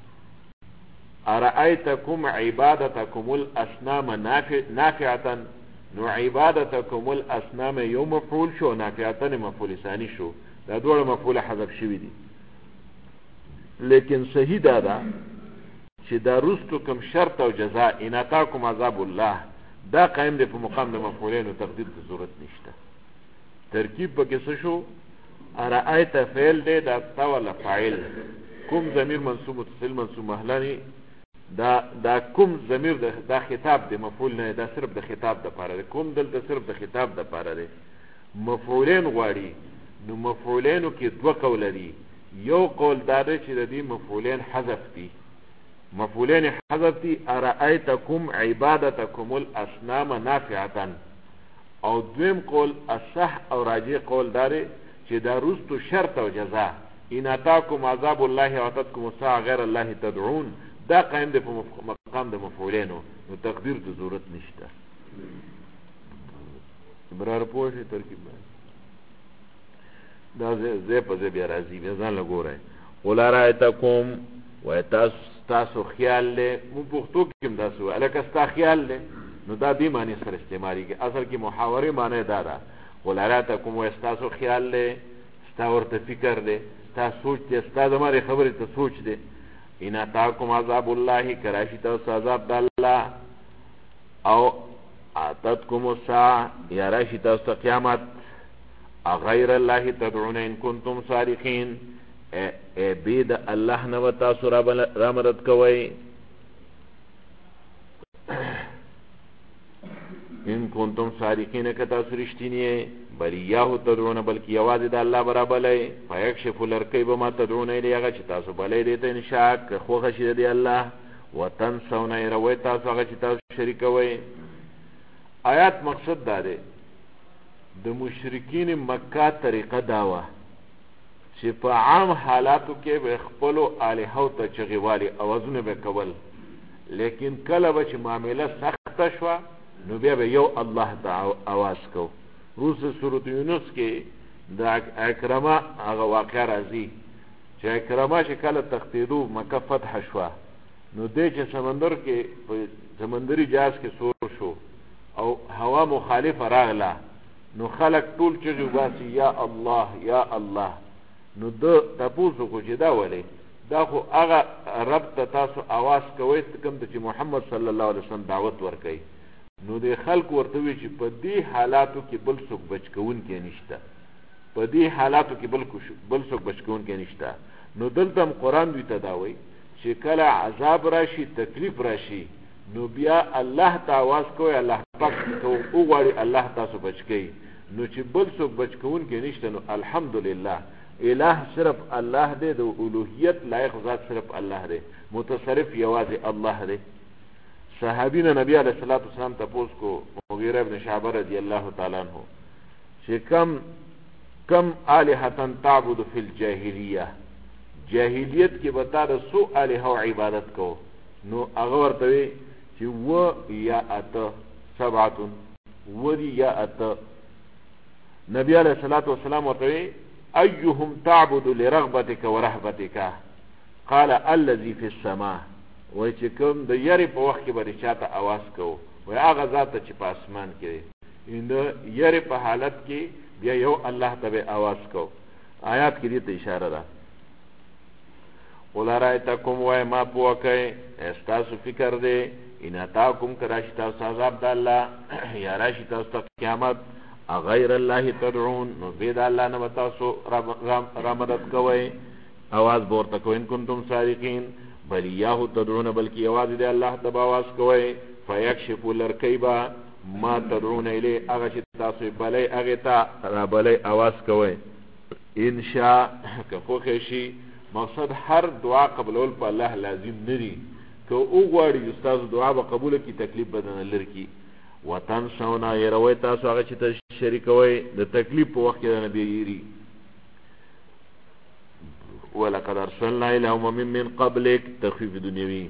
ارائیتکم عبادتکم الاسنام نافعه. نو عبادتکم الاسنام یو مفعول شو، نافعه مفعول ثانی شو، دا دوړ مفعول حذف شوی دي. لیکن صحیح دا ده چې دا رستو کوم شرط او جزاء ان اتاکم عذاب الله دا قائم دی په مقام د مفعولین او تقدیر ته ضرورت نشته. ترکیب پکې څه شو؟ ارائیت فعل دی، دا تا ولا فاعل، کوم ضمیر منصوب متصل منصوب مهلانی، دا کوم ضمیر دا خطاب دی، مفعول نه، دا صرف د خطاب د پاره دی. کوم دلته صرف د خطاب د پاره دی. مفعولین غواړي، نو مفعولینو کې دوه قول دي، یو قول دا دی چې د دې مفعولین حذف دي، مفعولین حذف دي. ارأیتکم عبادتکم الاصنام نافعه. او دویم قول اصح او راجع قول دا دی چې دا رستو شرط او جزاء. ان اتاکم عذاب الله واتتکم الساعه غیر الله تدعون، دا قائم دی په مقام د مفعولینو، نو تقدیر ته ضرورت نشته. برار پوه شي ترکیب دا زی په زی بیا راځي، بیا ځان لګورئ. قل ارایتکم، وایي تاسو خیال لی، مون پښتو کې هم داسې وایي لکه ستا خیال لی، نو دا دې معنی سره استعمالیږي. اصل کې محاورې معنی دا ده. قل ارایتکم، وایي ستاسو خیال لی، ستا ورته فکر دی، ستا سوچ دی، ستا زما دې خبرې ته سوچ دی. ان اتاکم عذاب الله، که راشي تاسو عذاب د الله، او اتتکم الساعه، یا راشي تاسو ته قیامت، غیر الله تدعون ان کنتم صادقین، بید الله نه و تاسو را مدد کوئ. ان کنتم صادقین، که تاسو رښتینی، بل ایاه تدعون، بلکې یوازې د الله برابرلی. فیکشف لرکی به ما تدعون الی، هغه چې تاسو بلی دی ته انشاء که خوښه شي د الله. وتنسون، هېروئ تاسو هغه چې تاسو شریکوئ. آیات مقصد دا دی، د مشرکین مکه طریقه دا وه چې په عام حالاتو کې به خپلو الهو ته چغې والي، اوازونه به کول، لیکن کله به چې معامله سخته شوه نو بیا به یو الله ته اواز کو. روسه سورت یونس کې د اکرمه هغه واقع راځي چې اکرمه چې کله تښتېدو مکه فتح شوه، نو دی چې سمندر کې په سمندري جهاز کې سور شو او هوا مخالفه راغله، نو خلق ټول چغې وباسي یا الله یا الله. نو ده تپوس وکړو چې دا ولې؟ دا خو هغه رب ته تاسو اواز کوئ کوم ته چې محمد صلی الله علیه وسلم دعوت ورکوي. نو د خلق ورته وی چې په دې حالاتو کې بل څوک بچ کوونکی نشته، په دې حالاتو کې بل څوک بچ کوونکی نشته. نو دلته هم قرآن دوی ته دا وایي چې کله عذاب راشي، تکلیف راشي، نو بیا الله ته اواز کوئ، الله پاک ته وغواړي الله تاسو بچ کوي. نو چې بل څوک بچ کوونکی نشته، نو الحمدلله الہ صرف الله دی، د الوهیت لایق ذات صرف الله دی، متصرف یوازې الله دی. صحابین نبی علیہ الصلوۃ والسلام تپوس کو مغیرہ ابن شعبہ رضی اللہ تعالی عنہ چې کم الہۃ تعبد فی الجاهلیہ، جاهلیت کې به تا د سو الہو عبادت کو. نو هغه ورته وی چې و یا اته سبعه، و دی یا اته. نبی علیہ الصلوۃ والسلام ورته وی ایهم تعبد لرغبتك ورهبتك، قال الذي في السماء، وای چې کوم د یری په وخت کې به چاته आवाज کوو، وای هغه ذات چې په اسمان کې دی، د یری په حالت کې بیا یو الله ته به आवाज کوو. آیات کې دې ته اشاره ده. قل ارایتکم، وای ما پوه کوئ، استاسو فکر دی، ان اتاکم که راشي تاسو عذاب د الله، یا راشي تاسو ته قیامت، غیر الله تدعون، نو بید الله نه به تاسو را مدد کوئ، آواز به ورته کوئ. ان کنتم صادقین، بل ایاه تدعون، بلکې یوازې د الله ته به آواز کوئ. فیکشف لرکی به ما تدعون الی، هغه چې تاسو بلی هغې ته را بلی آواز کوئ. انشاء، که خوښه شي. مقصد هر دعا قبلول په الله لازم نه دي، که وغواړي چې ستاسو دعا به قبوله کړي، تکلیف به نه لرې کړي. وتنسون، هېروئ تاسو هغه چې ته شریکوئ د تکلیف په وخت کې د نبی یېري. ولقد ارسلنا الى امم من قبلك، تخفیف دنیوي،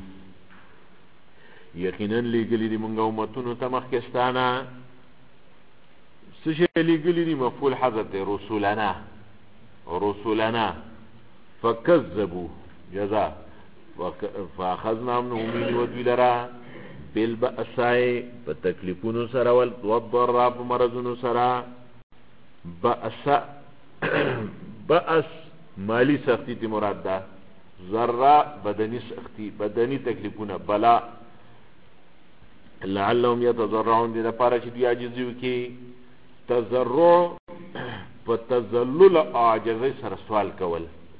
یقینا لېږلي دي موږ امتونو ته مخکې ستانه. څه شی لېږلي دي؟ مفعول حذف دی، رسولنا، رسولنا. فکذبوا جزاء، فاخذناهم، نو ونیو دوی لره، بالبأساء، په تکلیفونو سره، والضراء، په مرضونو سره. بأس مالی سختی تی مراد ده، ضراء بدنی سختی، بدنی تکلیفونه، بلا. لعلهم یتضرعون، دې لپاره چې دوی عاجزي وکړي. تضرع په تذلل او عاجزۍ سره سوال کول،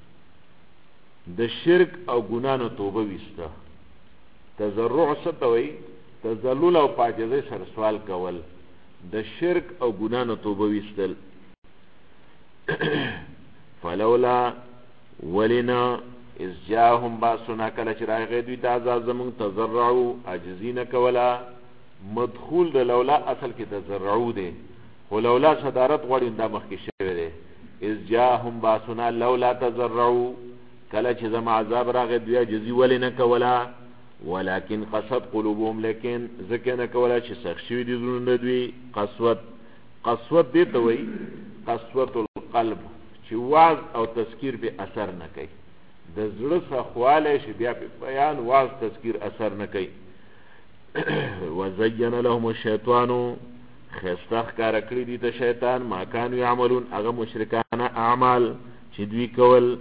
د شرک او ګناه نه توبه ویسته. تضرع څه ته وایي؟ تذلل او په عاجزۍ سره سوال کول، د شرک او ګناه نه توبه ویستل. فلولا، ولنا اذ جاءهم باسنا کله چې راغی دوی ته عذاب زمونږ تضرعوا عاجزي نه کوله. مدخول د لولا اصل کې تضرعوا دی خو لولا صدارت غواړي دا مخکې شوی دی. اذ جاءهم باسنا لولا تضرعوا کله چې زما عذاب راغی دوی عاجزي ولې نه کوله ولكن قسوت قلوبهم لیکن ځکه نه کوله چې سخت شوي دي زړونه دوی. قسوت دې ته وایي قسوت القلب چې وعظ او تذکیر به اثر نه کوي. د زړه سخوالی چې بیا په بیان واز تذکیر اثر نه کوي. وزین لهم الشیطان ښایسته ښکاره کړي دي ته شیطان ما کانوا یعملون هغه مشرکانه اعمال چې دوی کول.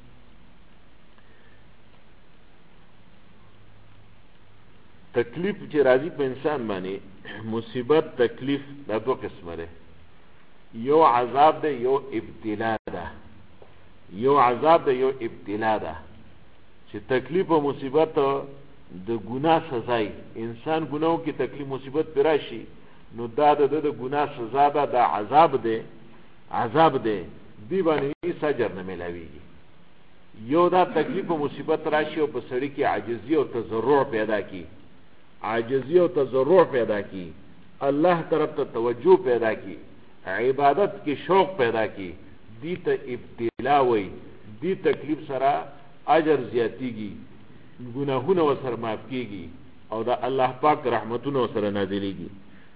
تکلیف چې راځي په انسان باندې مصیبت تکلیف دا دو قسمه ده. یو عذاب ده یو ابتلا ده. یو عذاب ده یو ابتلا ده چې تکلیف و مصیبت د ګناه سزای انسان ګناو کې تکلیف مصیبت پر راشي نو دا د ګناه سزا ده. دا عذاب ده دی باندې سجر نه ملاویږي. یو دا تکلیف و مصیبت راشي او په سړی کې عاجزی او تضرع پیدا کی عاجزی او تضرع پیدا کی الله طرف ته توجه پیدا کی عبادت کې شوق پیدا کی دی ته ابتلا وی. دی تکلیف سره اجر زیاتیږي ګناهونه وسره معاف کیږي او دا الله پاک رحمتونه وسره نازلېږي.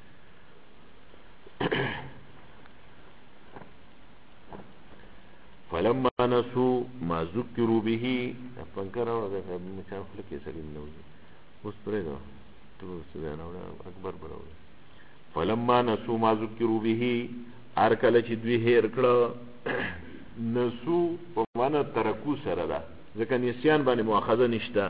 فلما نسوا ما ذكروا به فانكر مشان خلق سلیم نو اوس پرېږه تو سبحان الله اکبر براوي. فلما نسوا ما ذكروا به هر کله چې دوی هېر کړه نسو په معنا ترکو سره ده ځکه نسیان باندې مؤاخذه نشته.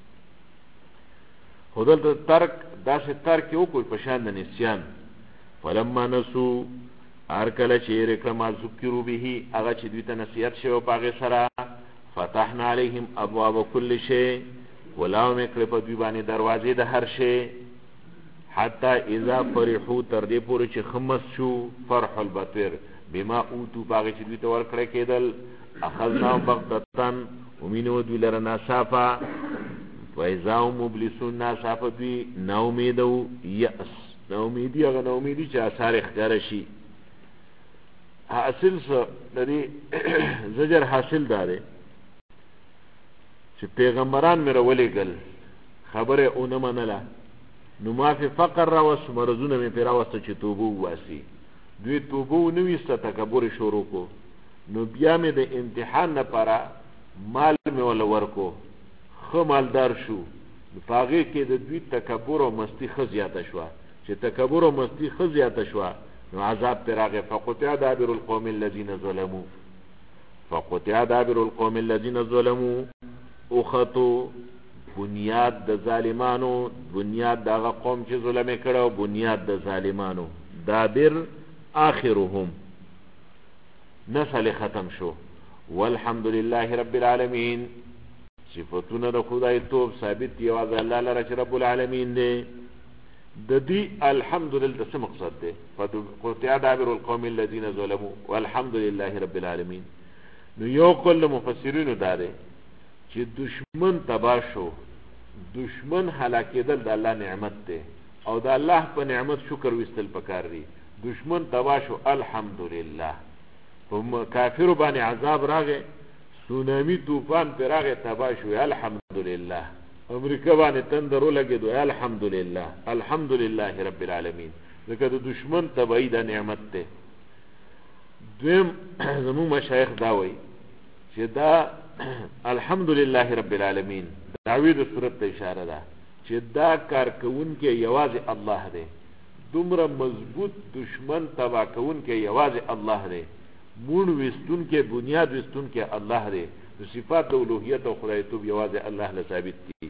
خو دلته ترک داسې ترک یې وکړ په شان د نسیان. فلما نسو هر کله چې هېر کړه ما ذکروا به هغه چې دوی ته نصیحت شوی په هغې سره فتحنا علیهم ابواب کل شی ولاو مې کړې په دوی باندې دروازې د هر شی حتی اذا فرحو تر دې پورې چې خمس شو فرح البطر بما اوتو پاغه چې دوی ته ورکړی کېدل اخذناهم بغتتن ومینو دوی لره ناڅاپه فاذا هم مبلسون ناڅاپه دوی ناامید او یأس ناامیدي هغه ناامیدي چې اثار ښکاره شي. حاصل څه د دې زجر حاصل دا دی چې پیغمبران مې راولېږل خبره اونه منله نو ما فی فقر راوست مرضونه مې پرې راوسته چې توبه وباسي. دوی توبه ونه ویسته تکبر شروع کو نو بیا مې د امتحان لپاره مال مې وله ورکو ښه مالدار شو په هغې کې د دوی تکبر او مستي ښه زیاته شوه. چې تکبر او مستي ښه زیاته شوه نو عذاب پرې راغی. فقطع دابر القوم الذین ظلموا فقطع دابر القوم الذین ظلموا اخطو بنیاد د ظالمانو بنیاد دغه قوم چې ظلم یې کړی او بنیاد د ظالمانو دابر آخرهم نسل ختم شو. والحمد لله رب العالمین صفتونه د خدای توب ثابت دی یوازې الله لره چې رب العالمین دی. د دې الحمدلله څه مقصد دی؟ قطع دابر القوم الذین ظلموا والحمد لله رب العالمین. نو یو قول مفسرینو دا دی چې دشمن تباه شو دشمن هلاکېدل د الله نعمت دی او د الله په نعمت شکر ویستل پکار دی. دشمن تباه شو الحمدلله. په کافرو باندې عذاب راغی سونامی طوفان پر راغی تباه شو الحمدلله. امریکا باندې تندر ولګېدو الحمدلله الحمدلله رب العالمین. ځکه د دشمن تباهي د نعمت دی. دویم زموږ مشایخ دا وایي چې دا الحمدلله رب العالمین دعوی د صورت ته اشاره ده چې دا کار کوونکی یوازې الله دی. دومره مضبوط دشمن تباه کوونکی یوازې الله دی. مون وستونکی بنیاد وستونکی الله دی. د صفات د الوهیت او خدایتوب یوازې الله له ثابت دي.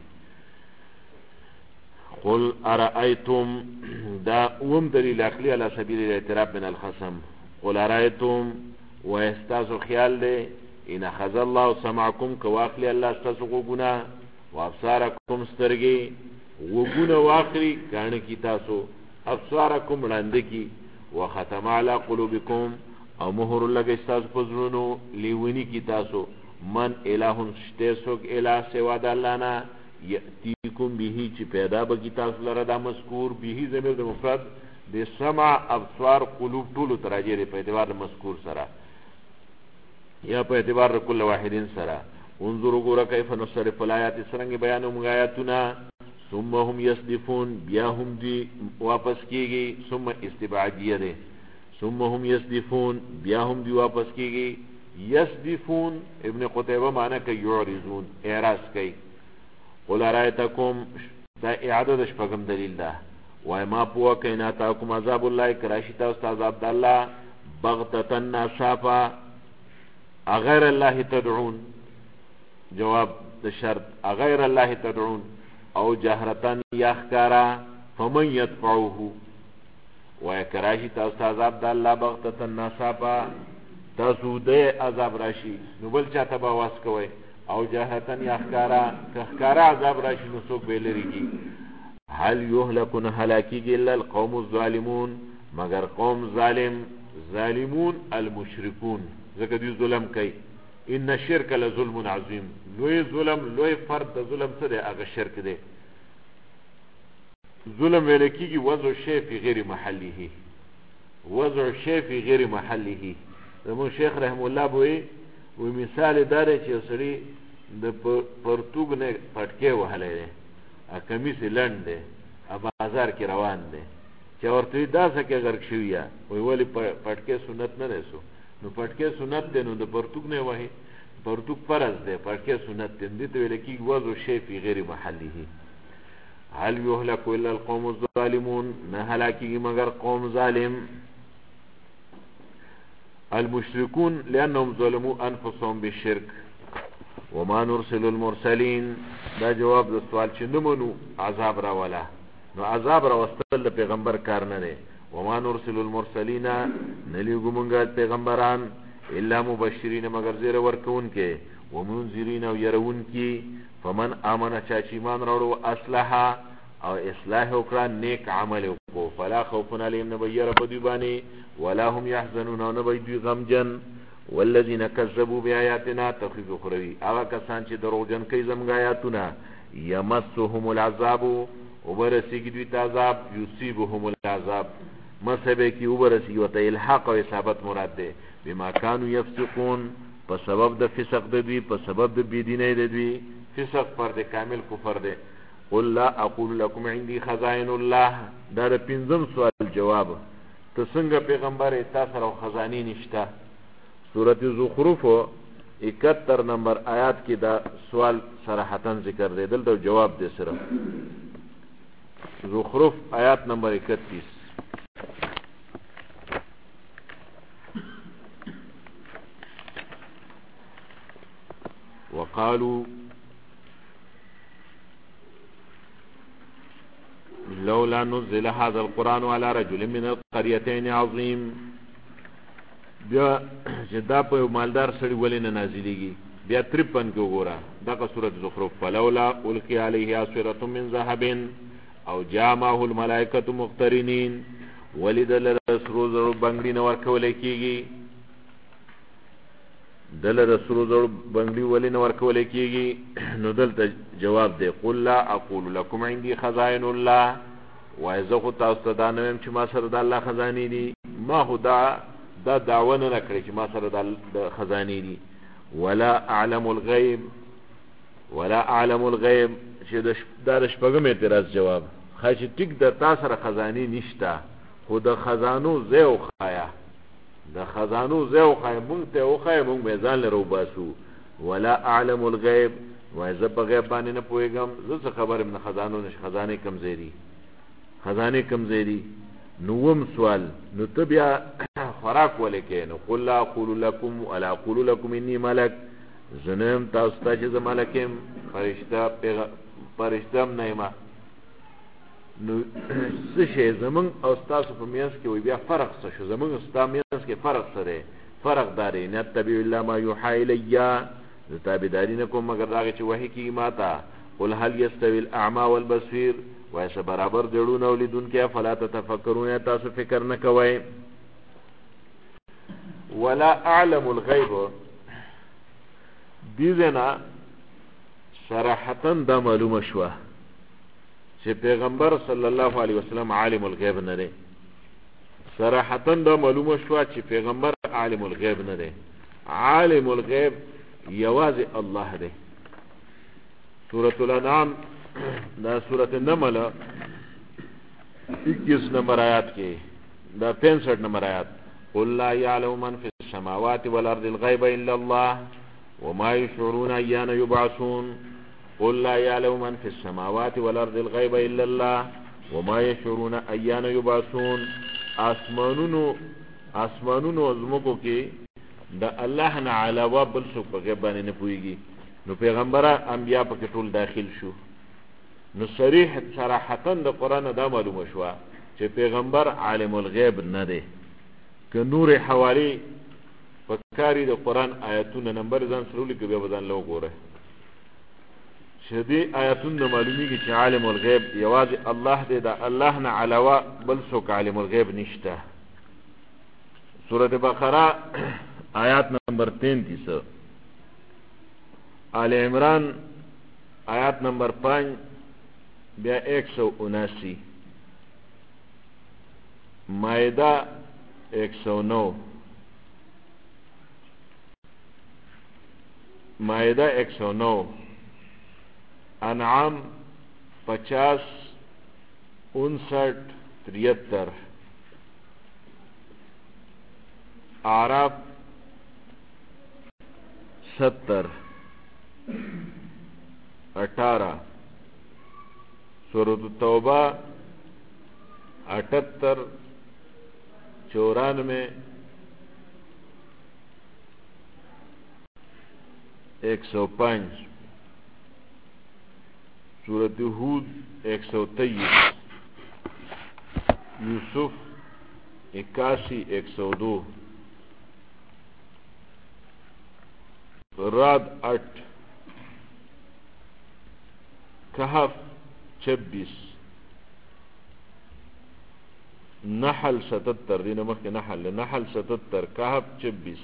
قل ارأیتم دا اوم دلیل عقلی علی سبیل الاعتراف من الخصم. قل ارأیتم و استاسو خیال دی ان اخذ الله سمعکم که واخلی الله استاسو غوگونا و ابصارکم سترگی غوگونا واخلی کانه کی تاسو ابصارکم رنده کی و ختم علی قلوبکم او مهر لگه استاسو پزرونو لیونی کی تاسو من الہن شته سوک الہ سوا د الله نه یاتیکم به چې پیدا بکی تاسو لره دا مذکور به ضمیر د مفرد د سمع ابصار قلوب ټول تراجه په اعتبار د مذکور سره یا په اعتبار د کل واحدین سره انظروا ګوره کیف نصرف الآیات څنګه بیانوم آیاتونه ثم هم یصدفون بیا هم دی واپس کیږي ثم استبعادیه ده ثم هم یصدفون بیا هم دی واپس کیږي یصدفون ابن قتیبه معنی که یعرضون اعراض کوي قل ارایتکم دا اعاده د شپږم دلیل ده وای ما پوه کینا تاکم عذاب الله کراشی تاسو عذاب د الله بغتة ناصافا اغیر الله تدعون جواب د شرط اغیر الله تدعون او جهرتن یخکارا فمن یدفعوه وای کراشی تاسو عذاب د الله بغتة ناصافا تاسو د عذاب راشي نو بل چاته باواس کوي او جهرتن یخکارا کخکارا عذاب راشي نو څوک به لريږي هل یهلكون هلاکیږي الا القوم الظالمون مگر قوم ظالمون المشركون ځکه دوی ظلم کوي ان الشرك لظلم عظیم لوی ظلم لوی فرد د ظلم څه دی هغه شرک دی ظلم ویل کیږي وضع شی فی غیر محله وضع شی فی غیر محله زمون شیخ رحم الله بوئی وی مثال داره چې سړی د پرتوګ نه پټکې وهلی دی کمیس لنډ دی بازار کې روان دی چې ورته داسه کې غرق شوي یا وی ولې پټکې سنت نه دی سو نو پټکې سنت دی نو د پرتوګ نه وهي پرتوګ فرض دی پټکې سنت دی دې ته ویل کېږي وضع شی فی غیر محله هل یهلک الا القوم الظالمون نه هلاکیږي مگر قوم ظالم المشركون لأنهم ظلموا أنفسهم بالشرك وما نرسل المرسلين دا جواب د سوال چې نمونو عذاب را ولا نو عذاب را وستل پیغمبر کار نه دی وما نرسل المرسلين نلیګو مونږه پیغمبران الا مبشرین مگر زیر ورکون کې ومنذرین او يرون کې فمن امن چا چې ایمان راوړو اصلح او اصلاح وکړه نیک عمل وکړو فلا خوف علیهم نبیر بدی باندې ولا هم يحزنون ونبيد غمجن والذين كذبوا بآياتنا تخفيف اخروی هغه کسان چې دروغجن کوي زموږ آیاتونه يمسهم العذاب وبرسیږي دوی ته عذاب يصيبهم العذاب مصیبه کی وبرسیږي وته الحاق او اصابت مراد ده بما كانوا يفسقون په سبب د فسق د دوی په سبب د بيدینۍ د دوی فسق پر د کامل کفر ده قل لا اقول لكم عندي خزائن الله دا د پنځم سوال جواب ته څنګه پیغمبر تاسو او خزانه نشته سورۃ زخرف 71 نمبر آیات کې دا سوال صراحتاً ذکر دی دلته جواب دی سره زخرف آیات نمبر 31 وقالوا لولا نزل هذا القرآن على رجل من القريتين عظيم بیا چې دا په مالدار سړي ولې نه نازلېږي بیا 53 کې وګوره دغه سورۃ زخرف فلولا القي عليه اسوره من ذهب او جامعه الملائکه مقترنین ولید لرسول زرو بنگړي نه ورکول کېږي دل رسول زرو بنگړي ولې نه ورکول کېږي نو دلته جواب دی قل لا اقول لكم عندي خزائن الله وایزه خو تاسو ته دا نوم چې ما سره د الله خزانه دي ما خدا دا دعوه نه کړی چې ما سره د خزانه دي ولا اعلم الغیب چې د شپږم اعتراض جواب خاص ټیک د تاسو سره خزانه نشته خو د خزانو زیو خایا د خزانو زیو خای مونږ ته او خای مونږ میزان لرو باسو ولا اعلم الغیب وایزه په غیب باندې نه پوهیږم زه خبر من خزانو نش خزانه کمزوري نوم سوال نو تبیا خوراک ولکه نو قل لا اقول لكم ولا اقول لكم اني ملك زنم تاسو ته چې ملکم فرشتم نه نو څه شی زمون او تاسو په میاس کې وي بیا فرق څه شو زمون او تاسو میاس کې فرق سره فرق داري نه تبع الا ما يوحى الي تابعدارین کوم مگر راغی چې وحی کی ماتا قل هل يستوي الاعمى والبصير وایسه برابر جوړون او لیدون کې فلا تتفکرون تاسو فکر نه کوئ ولا اعلم الغیب دیزنا صراحتن دا معلومه شوه چې پیغمبر صلی الله علیه وسلم عالم الغیب نه دی. صراحتن دا معلومه شوه چې پیغمبر عالم الغیب نه دی. عالم الغیب یوازې الله دی. سورة الانعام دا سورة النمل 21 نمبر آیات کې دا 65 نمبر آیات قل لا يعلم من في السماوات والارض الغيب الا الله وما يشعرون ايان يبعثون. قل لا يعلم من في السماوات والارض الغيب الا الله وما يشعرون ايان يبعثون. آسمانونو ازمکو کې د الله نه علاوه بل څوک په غیب باندې نه پوهیږي. نو پیغمبره انبیا پکې ټول داخل شو. نو صراحتن د قرآن دا معلومه شوه چې پیغمبر عالم الغیب نه دی. که نور حوالی پکاری د قرآن آیاتونه نمبر ځان سره ولیکه بیا به ځان له وګوره چې دې آیاتونه معلومیږي چې عالم الغیب یوازې الله دی. د الله نه علاوه بل څوک عالم الغیب نشته. سورة بقره آیات نمبر 33، آل عمران آیات نمبر 5 بیا 179، مائدہ 109، مائدہ 109، انعام 50، 59، 73، اعراف 70، 18، سورۃ التوبہ 78، 94، 105، سورۃ ہود 123، یوسف 81، 102، رعد 8، کہف 26، نحل 77، دین مخی نحل 77، کہف 26،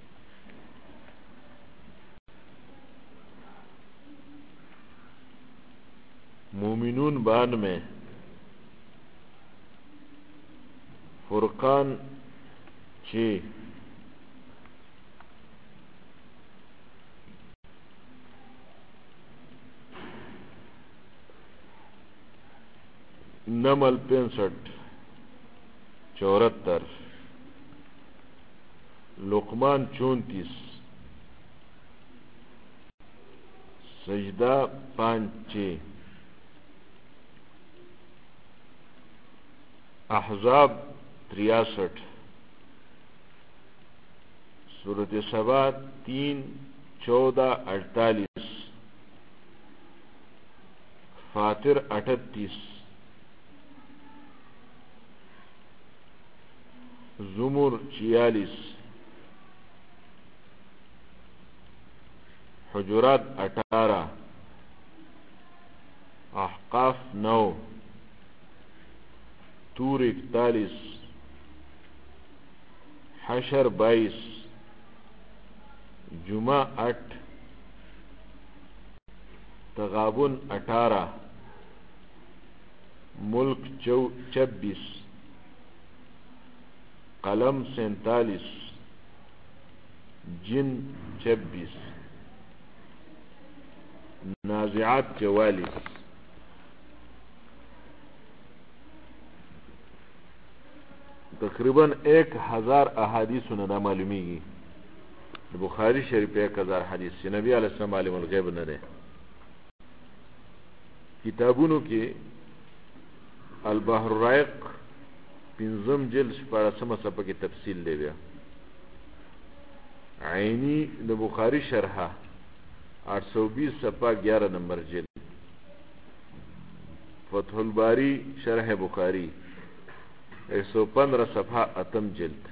مومنون 92، فرقان 6، نمل 65، 74، لقمان 34، سجدہ 5، احزاب 63، سورۃ سبا 3، 14، 48، فاطر 38، زمر 46، حجرات 18، احقاف 9، طور 41، حشر 22، جمعہ 8، تغابن 18، ملک 26، قلم 47، جن 26، نازعات 44۔ تقریباً 1000 احادیث نه دا معلومیږي. بخاری شریف 1000 حدیث چې نبی علیہ السلام عالم الغیب نه دی. کتابونو کې البحر الرائق 5 جلد 14 صفحه کې تفصیل دی. بیا عینی د بخاری شرحه 820 صفحه 11 نمبر جلد، فتح الباری شرح بخاری 115 صفحه 8 جلد،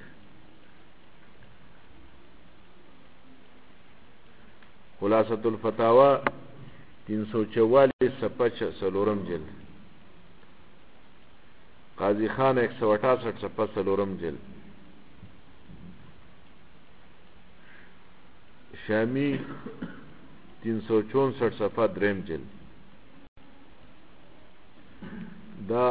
خلاصۃ الفتاوی 344 صفحه 4 جلد، قاضی خان 168 صفحه 4 جلد، شامی 364 صفحه دریم جلد. دا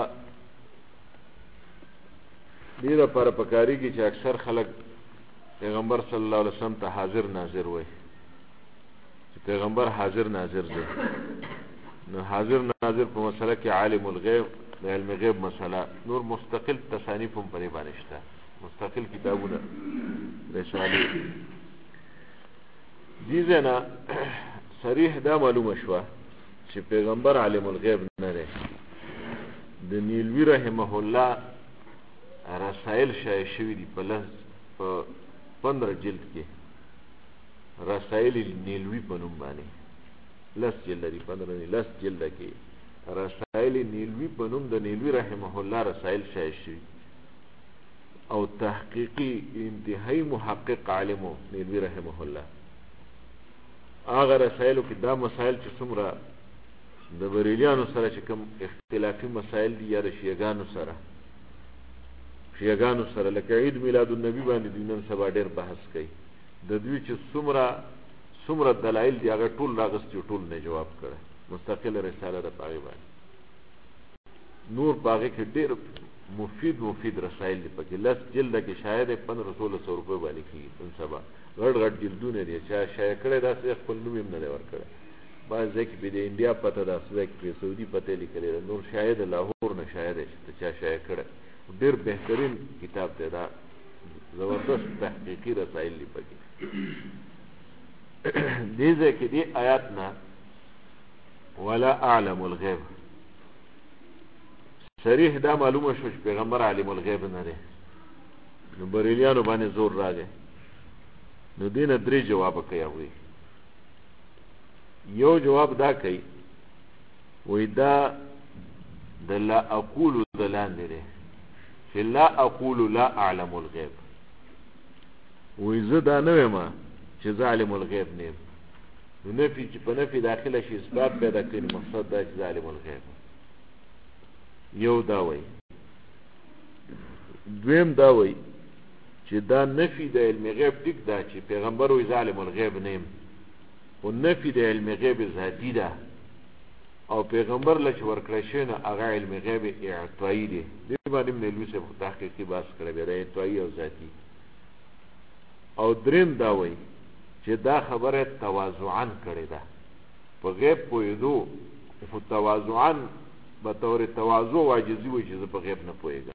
ډیره پر پکاري کې چې اکثر خلک پیغمبر صلی الله علیه وسلم ته حاضر ناظر وای، چې پیغمبر حاضر ناظر دی. نو حاضر ناظر په مسله کې عالم الغیب د علم غیب مسله نور مستقل تصانیف هم پرې باندې شته، مستقل کتابونه رسالې دي. ځنه صریح دا معلومه شوه چې پیغمبر عالم الغیب نه دی. د نیلوی رحمه الله رسائل شایع شوي دي په 15 جلد کې، رسائل نیلوی په نوم باندې 10 جلد دي، 15 نه 10 جلد کې رسائل نیلوی په نوم د نیلوی رحمه الله رسائل شایع شوي، او تحقیقی انتهایی محقق عالمو نیلوی رحمه الله هغه رسائلو کې دا مسائل چې څومره د بریلیانو سره چې کوم اختلافي مسائل دي یا د شیعګانو سره لکه عید میلاد النبی باندې دوی نن سبا ډېر بحث کوي. د دوی چې څومره دلایل دي هغه ټول راغستي، ټول نه جواب کړی، مستقله رساله ده په هغې باندې. نور په هغې کې ډېر مفید رسائل دي پکې، 10 جلده کې شاید 1500 روپۍ باندې کېږي. نن سبا غټ جلدونه دي، چا شایع کړی داسې خپل نوم یې هم نه دی ورکړی. بعض ځای کې د انډیا پته ده، ځای کې سعودي پته لیکلې ده، نور شاید لاهور نه شاید چې چا شایع کړی. ډېر بهترین کتاب دی دا، زبردست تحقیقي رسائل دي پکې. دې ځای کې دې آیات نه ولا اعلم الغیب صریح دا معلومه شو چې پیغمبر عالم الغیب نه دی. نو بریلیانو باندې زور راغی. نو دې نه 3 جواب کوي. هغوی یو جواب دا کوي، وی دا د لا اقول د لاندې دی چې لا اقول لا اعلم الغیب. وی زه دا نه وایم چې زه عالم الغیب نه یم. نو نفي چې په نفي داخله شي اثبات پیدا کوي، مقصد دا چې زه عالم الغیب. یو دا وایي. دویم دا وایي چې دا نفي د علم غیب ټیک ده چې پیغمبر وایي زه عالم الغیب نه یم، خو نفي د علم غیب ذاتي ده، او پیغمبر له چې ورکړی شوی نو هغه علم غیب اعطایي دی. دې باندې نیلوي صاحب تحقیقي بحث کړی دی، اعطایي او ذاتي. او دریم دا وایي چې دا خبره تواضعاً کړې ده، په غیب پوهېدو خو تواضعاً به طور تواضع او عاجزي وایي چې زه په غیب نه پوهېږم.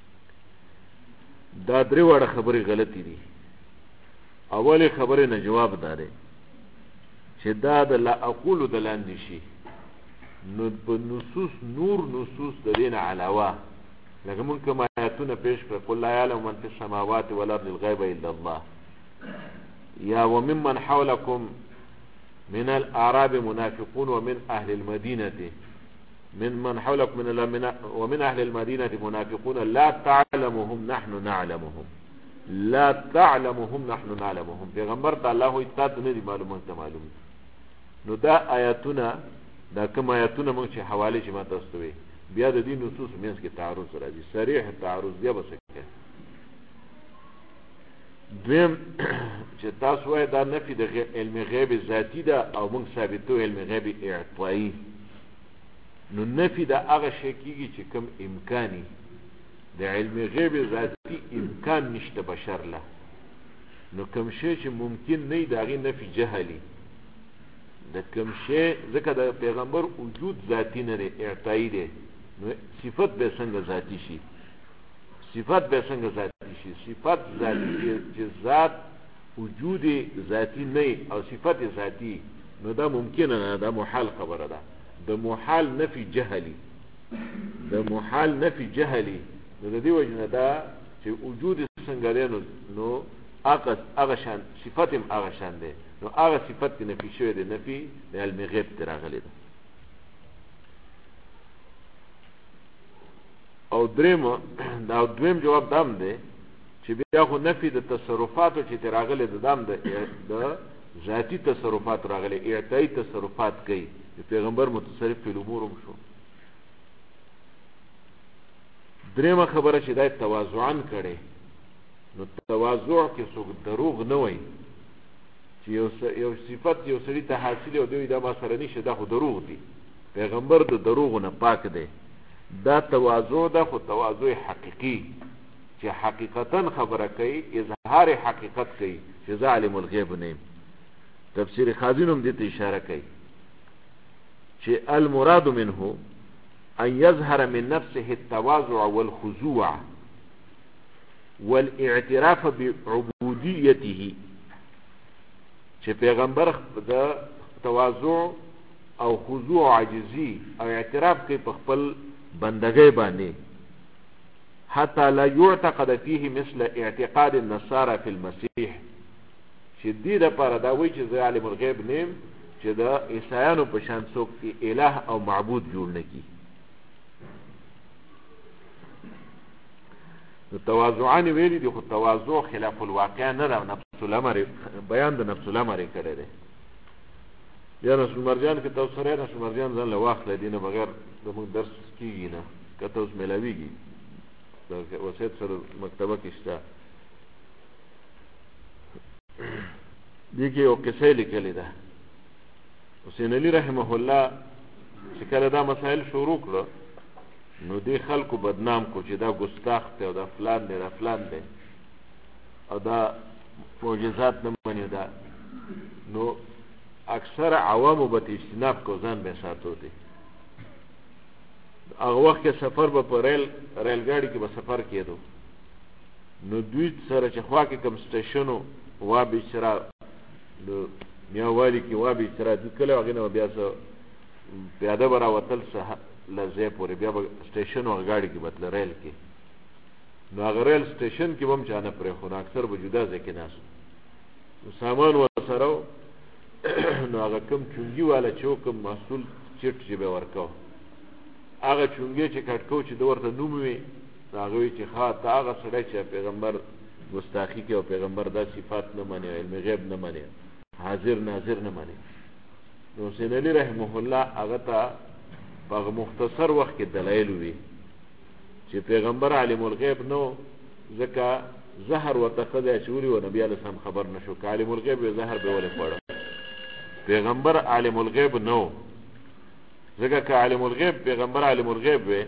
دا 3 واړه خبرې غلطې دي. اولې خبرې نه جواب دا دی چې دا د لا اقولو د لاندې شي، نو په نصوص نور نصوص د دې نه علاوه لکه مونږ کوم آیاتونه پیش کړه، قل لا یعلم من فی السماوات والارض الغیب الا الله، یا وممن حولکم من الاعراب منافقون ومن اهل المدینه ومن اهل المدینه منافقون لا تعلمهم نحن نعلمهم پیغمبر ته الله وایي تا ته نه دي معلوم، ته معلوم. نو دا آیاتونه دا کوم آیاتونه موږ چې حواله چې ما تاسو ته وایي، بیا د دې نصوص منځ کې تعارض راځي، صریح تعارض بیا به څه کوي. دویم چې تاسو وایي دا نفي د علم غیب ذاتي ده او موږ ثابتو علم غیب اعطایي. نو نفي د هغه شی کېږي چې کوم امکاني د علم غیب ذاتي امکان نشته بشر له، نو کوم شی چې ممکن نه وي د هغې نفي جهلي. د کوم شی ځکه د پیغمبر وجود ذاتي نه دی، اعطایي دی، نو صفت به څنګه ذاتي شي؟ صفت ذاتي چې ذات وجود ذاتي نه او صفت ذاتي، نو دا ممکنه نه، دا محال خبره ده. د محال نفي جهلي، نو د دې وجه نه دا چې وجود څنګه دی نو هغه شان صفت هم هغه شان دی، نو هغه صفت کې نفي شوی دی، نفي د علم غیب ته راغلی ده. او دویم جواب دام دی چې بیا خو نفي د تصرفاتو چې راغلی ده دام د ذاتي تصرفات راغلی، اعطایي تصرفات کوي، پیغمبر متصرف فی الامور هم شو. دریمه خبره چې دا تواضعاً کړي، نو تواضع کې څوک دروغ نه وایي، چې یو صفت یو سړي ته حاصل او دوی دا ما سره نشي دا خو دروغ دي پیغمبر د دروغ نه پاک دی دا تواضع ده خو تواضع حقیقي چې حقیقتا خبره کوي اظهار حقیقت کوي چې زه عالم الغیب نه یم تفسیر خازن هم دې ته اشاره کوي چې المراد منه ان يظهر من نفسه التواضع والخضوع والاعتراف بعبوديته چې پیغمبر د تواضع او خضوع او عاجزي او اعتراف کوي په خپل بندګۍ باندې حتى لا يعتقد فيه مثل اعتقاد النصارى في المسيح چې دې دپاره دا وایي چې زه عالم الغیب نه یم چې د عیسایانو په شان څوک اله او معبود جوړ نه کړي نو تواضعان ویلي دي خو تواضع خلاف الواقع نه ده نفس الامر بیان د نفس الامر یې کړی دی یا نفس المرجان کې تاسو سره نفس المرجان ځان له واخله دي نه بغیر زموږ درس کېږي نه که ته اوس میلاویږي د وسایط سره مکتبه کې شته دې کې یو قصه لیکلې ده حسین علي رحمه الله چې کله دا مسائل شروع کړه نو دې خلکو بدنام کو چې دا ګستاخ دی او دا فلان دی دا فلان دی او دا معجزات نه مني دا نو اکثر عوامو به اجتناب کو ځان به ساتو دي هغه وخت کې سفر به په ریل ګاډي کې به سفر کېدو نو دوی سره چې خوا کې کوم سټیشنو وا بیچرا نو میاوالی کې وا بیچرا د کله هغې نه بیا څه پیاده به راوتل څه لځې پورې بیا به سټیشن هغه ګاډي کې به تله ریل کې نو هغه ریل سټیشن کې به هم چا نه پرېښو نو اکثر به جدا ځای کې ناست نو سامان ورسره نو هغه کوم چونګي والا چې و کوم محصول چټ چې به ورکو هغه چونګې چې کټ کو چې د ورته نوم وي نو هغه وایي چې ښه ته هغه سړی چې پیغمبر ګستاخي کوي او پیغمبر دا صفات نه مني علم غیب نه مني حاضر ناظر نه مني نو حسین علي رحمه الله هغه ته په هغه مختصر وخت کې دلایل وي چې پیغمبر عالم الغیب نو ځکه زهر ورته ښځی اچولي و نبي علیه السلام خبر نه شو که عالم الغیب وي زهر به ولې خوړه پیغمبر عالم الغیب نو ځکه که عالم الغیب پیغمبر عالم الغیب وي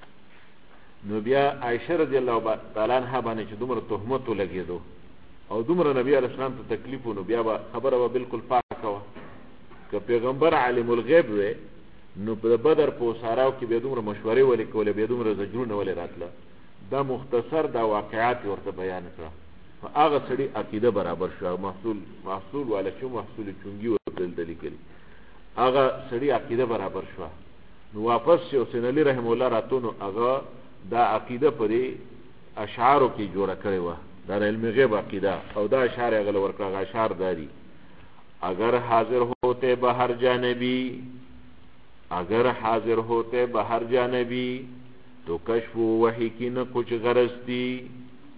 نو بیا عایشه رضی الله تعالی عنها باندې چې دومره تهمت ولګېدو او دومره نبی علیه السلام ته تکلیف و نو بیا به خبره به بلکل پاکه وه که پیغمبر عالم الغیب وي نو په بدر په ساراو کې بیا دومره مشورې ولې کولې بیا دومره زجرونه ولې راتله دا مختصر دا واقعات ورته بیان کړه هغه سړي عقیده برابر شو محصول والا چې محصول چونګي ورته دلته لیکلي هغه سړي عقیده برابر شوه نو واپس چې حسین علي رحمه الله راتو نو هغه دا عقیده په دې اشعارو کې جوړه کړې وه دا علم غیب عقیده او دا اشعار یې هغه له ورکړه هغه اشعار دا دي اگر حاضر ہوتے بہر جانبی اگر حاضر ہوتے بہر جانبی تو کشف و وحی کی نہ کچھ غرض تھی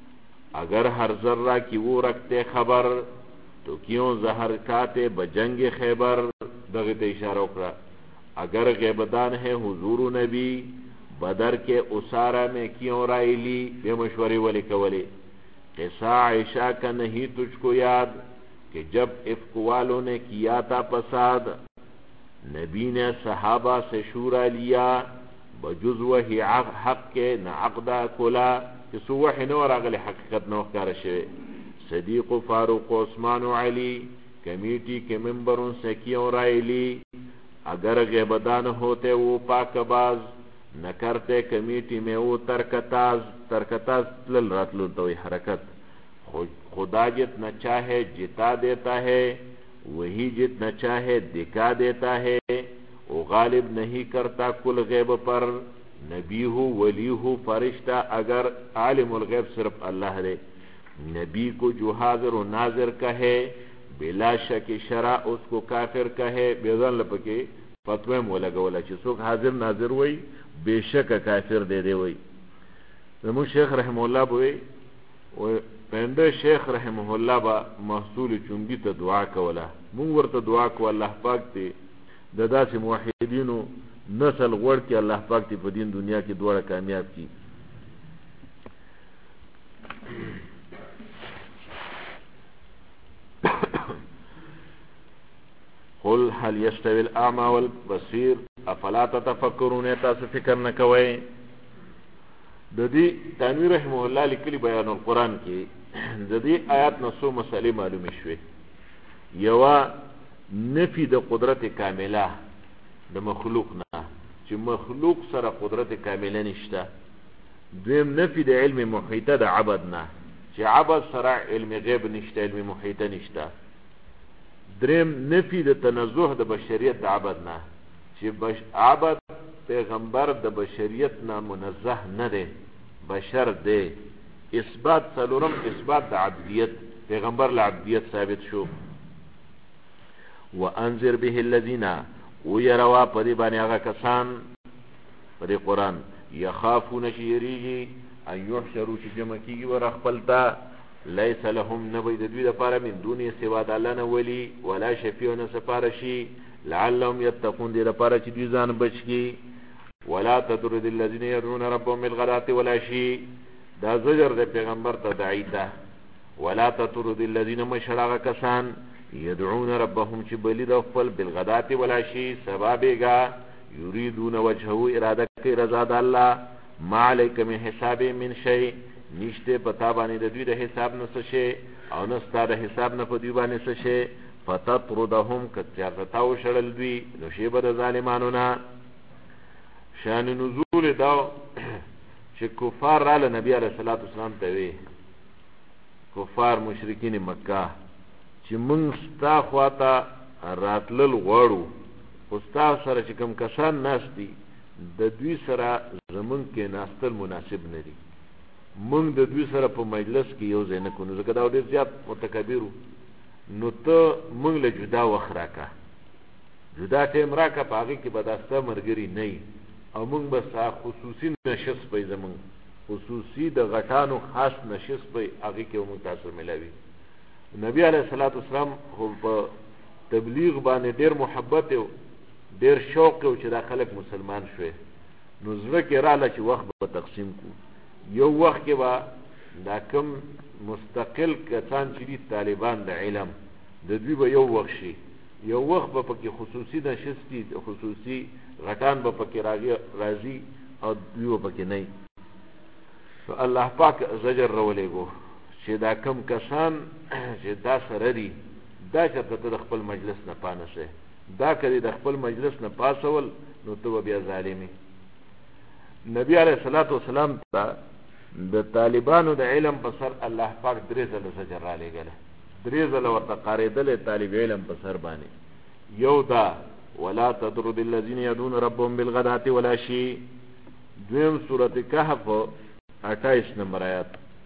اگر ہر ذرہ کی وہ رکھتے خبر تو کیوں زہر کھاتے بجنگ خیبر دغت اشارہ کرا اگر غیبدان ہے حضور نبی بدر کے اسارہ میں کیوں رائے لی بے مشوری ولی کولی قصہ عائشہ کا نہیں تجھ کو یاد کہ جب افک والوں نے کیا تھا فساد نبی نے صحابہ سے شورا لیا بجز وحی حق کے نہ عقدہ کلا کہ سو وحی نو راغل حقیقت نو ښکاره شوی صدیق و فاروق و عثمان و علی کمیٹی کے ممبروں سے کیوں رائے لی اگر غیبدان ہوتے وہ پاک باز نہ کرتے کمیٹی میں وہ ترکتاز تلل راتلو توی حرکت خدا جتنا چاہے جتا دیتا ہے وہی جتنا چاہے دکھا دیتا ہے وہ غالب نہیں کرتا کل غیب پر نبی ہو ولی ہو فرشتہ اگر عالم الغیب صرف اللہ دے نبی کو جو حاضر و ناظر کہے بلا شک شرع اس کو کافر کہے بیزان لپکے فتوی مولا گولا چی سوک حاضر ناظر وی بے شک کافر دے دے وی نمو شیخ رحمه اللہ بوئی پنده شیخ رحمه الله با محصول چونگی تا دعا کولا مون ورطا دعا کو اللہ پاک تی دادا سی موحدینو نسل غور کی اللہ پاک تی پا دین دنیا کی دوارا کامیاب کی قل هل يستوي الاعمى والبصير افلا تتفکرون تاسو فکر نه کوئ. د دې تنویر رحمه الله لیکلي بیان القرآن کې د دې آیات نه څو مسلې معلومې شوې. یوه نفي د قدرت کامله د مخلوق نه چې مخلوق سره قدرت کامله نشته. دویم نفي د علم محیطه د عبد نه چې عبد سره علم غیب نشته، علم محیطه نشته. دریم نفي د تنزه د بشریت د عبد نه چې عبد پیغمبر د بشریت نه منزه نه دی، بشر دی. اثبات څلورم اثبات د عبدیت، پیغمبر له عبدیت ثابت شو. وانذر به الذین ويروا په دې باندې هغه کسان په دې قرآن یخافون شیریږي ان یحشروا چې جمع کېږي ور خپل ته لیس لهم نبی د دوی لپاره من دونې سوا د الله نه ولی ولا شفیع نه سفارشي لعلهم یتقون دې لپاره چې دوی ځان بچ کړي. ولا تطرد الذین یدعون ربهم بالغداة والعشی دا زجر د پیغمبر ته داعی ته. ولا تطرد الذین مشرغه کسان یدعون ربهم چې بلی د خپل بالغداة والعشی سبا بیگا یریدون وجهه اراده کوي رضا د الله. ما علیک من حساب من شیء نشته پتا باندې د دوی د حساب نه څه شي او نه ستا د حساب نه په دوی باندې څه شي. فتطردهم کچارتا وشړل دوی نو شی به د ظالمانو نه. شان نزول دا چې کفار راله نبی علیه الصلاة والسلام ته وی کفار مشرکین مکه چې موږ ستا خواته راتلل غواړو خو ستا سره چې کوم کسان ناست دي د دوی سره زمونږ کې ناستل مناسب نه دي. موږ د دوی سره په مجلس کې یو ځای نه کړو ځکه دا ډېر زیات متکبر وو. نو ته موږ له جدا وخت راکه، جدا ټیم راکه، په هغې کې به دا ستا ملګري نه وي او موږ به ستا خصوصي نشست به زمونږ خصوصي د غټانو خاص نشست به هغې کې به موږ تاسو ملاوي. نبی علیه الصلاة والسلام خو په تبلیغ باندې ډېر محبت و، ډېر شوق و چې دا خلک مسلمان شوی. نو زړه کې راله چې وخت به تقسیم کړو. یو وخت کې به دا کم مستقل کسان چې دي طالبان د علم د دوی به یو وخت شي، یو وخت به پکې خصوصي نشست دي، خصوصي غټان به پکې راځي او دوی به پکې نه وي. نو الله پاک زجر راولېږو چې دا کم کسان چې دا سره دي دا چېرته ته د خپل مجلس نه پانه شې، دا که د خپل مجلس نه پاسول نو ته به بیا ظالمي. نبی علیه الصلاة والسلام ته د طالبانو د علم په سر الله پاک 3 ځله زجر را لېږلی، 3 ځله ورته قارېدلی طالب علم په سر باندې. یو دا ولا تطرد الذین یدعون ربهم بالغداة والعشی. دویم سورة کهف 28 نمبر آیات.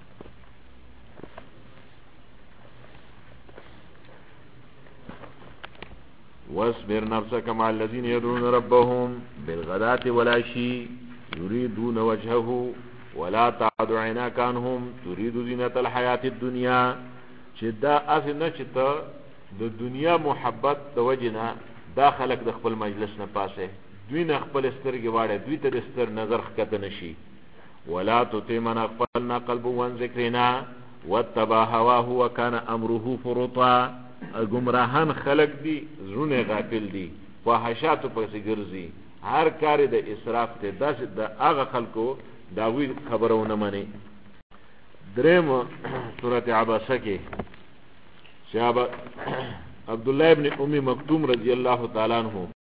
واصبر نفسك مع الذين يدعون ربهم بالغداة والعشي يريدون وجهه ولا تعد عيناك عنهم تريد زينة الحياة الدنيا. چې دا اصل نه چې ته د دنیا محبت د وجنه دا خلق د خپل مجلس نه پاسه دوی نه خپل سترګې واړه دوی ته د ستر نظر ښکته نشي. ولا تطع من اغفلنا قلبه عن ذکرنا واتبع هواه وكان امره فرطا. گمراهان خلق دي زړونه غافل دي فحشاتو پسې ګرځي هر کار د اسراف ته داسې د هغه خلکو دا وی خبرونه مني. دریم سورۃ عباسه کې صحابه عبد الله ابن ام مکتوم رضی الله تعالی عنہ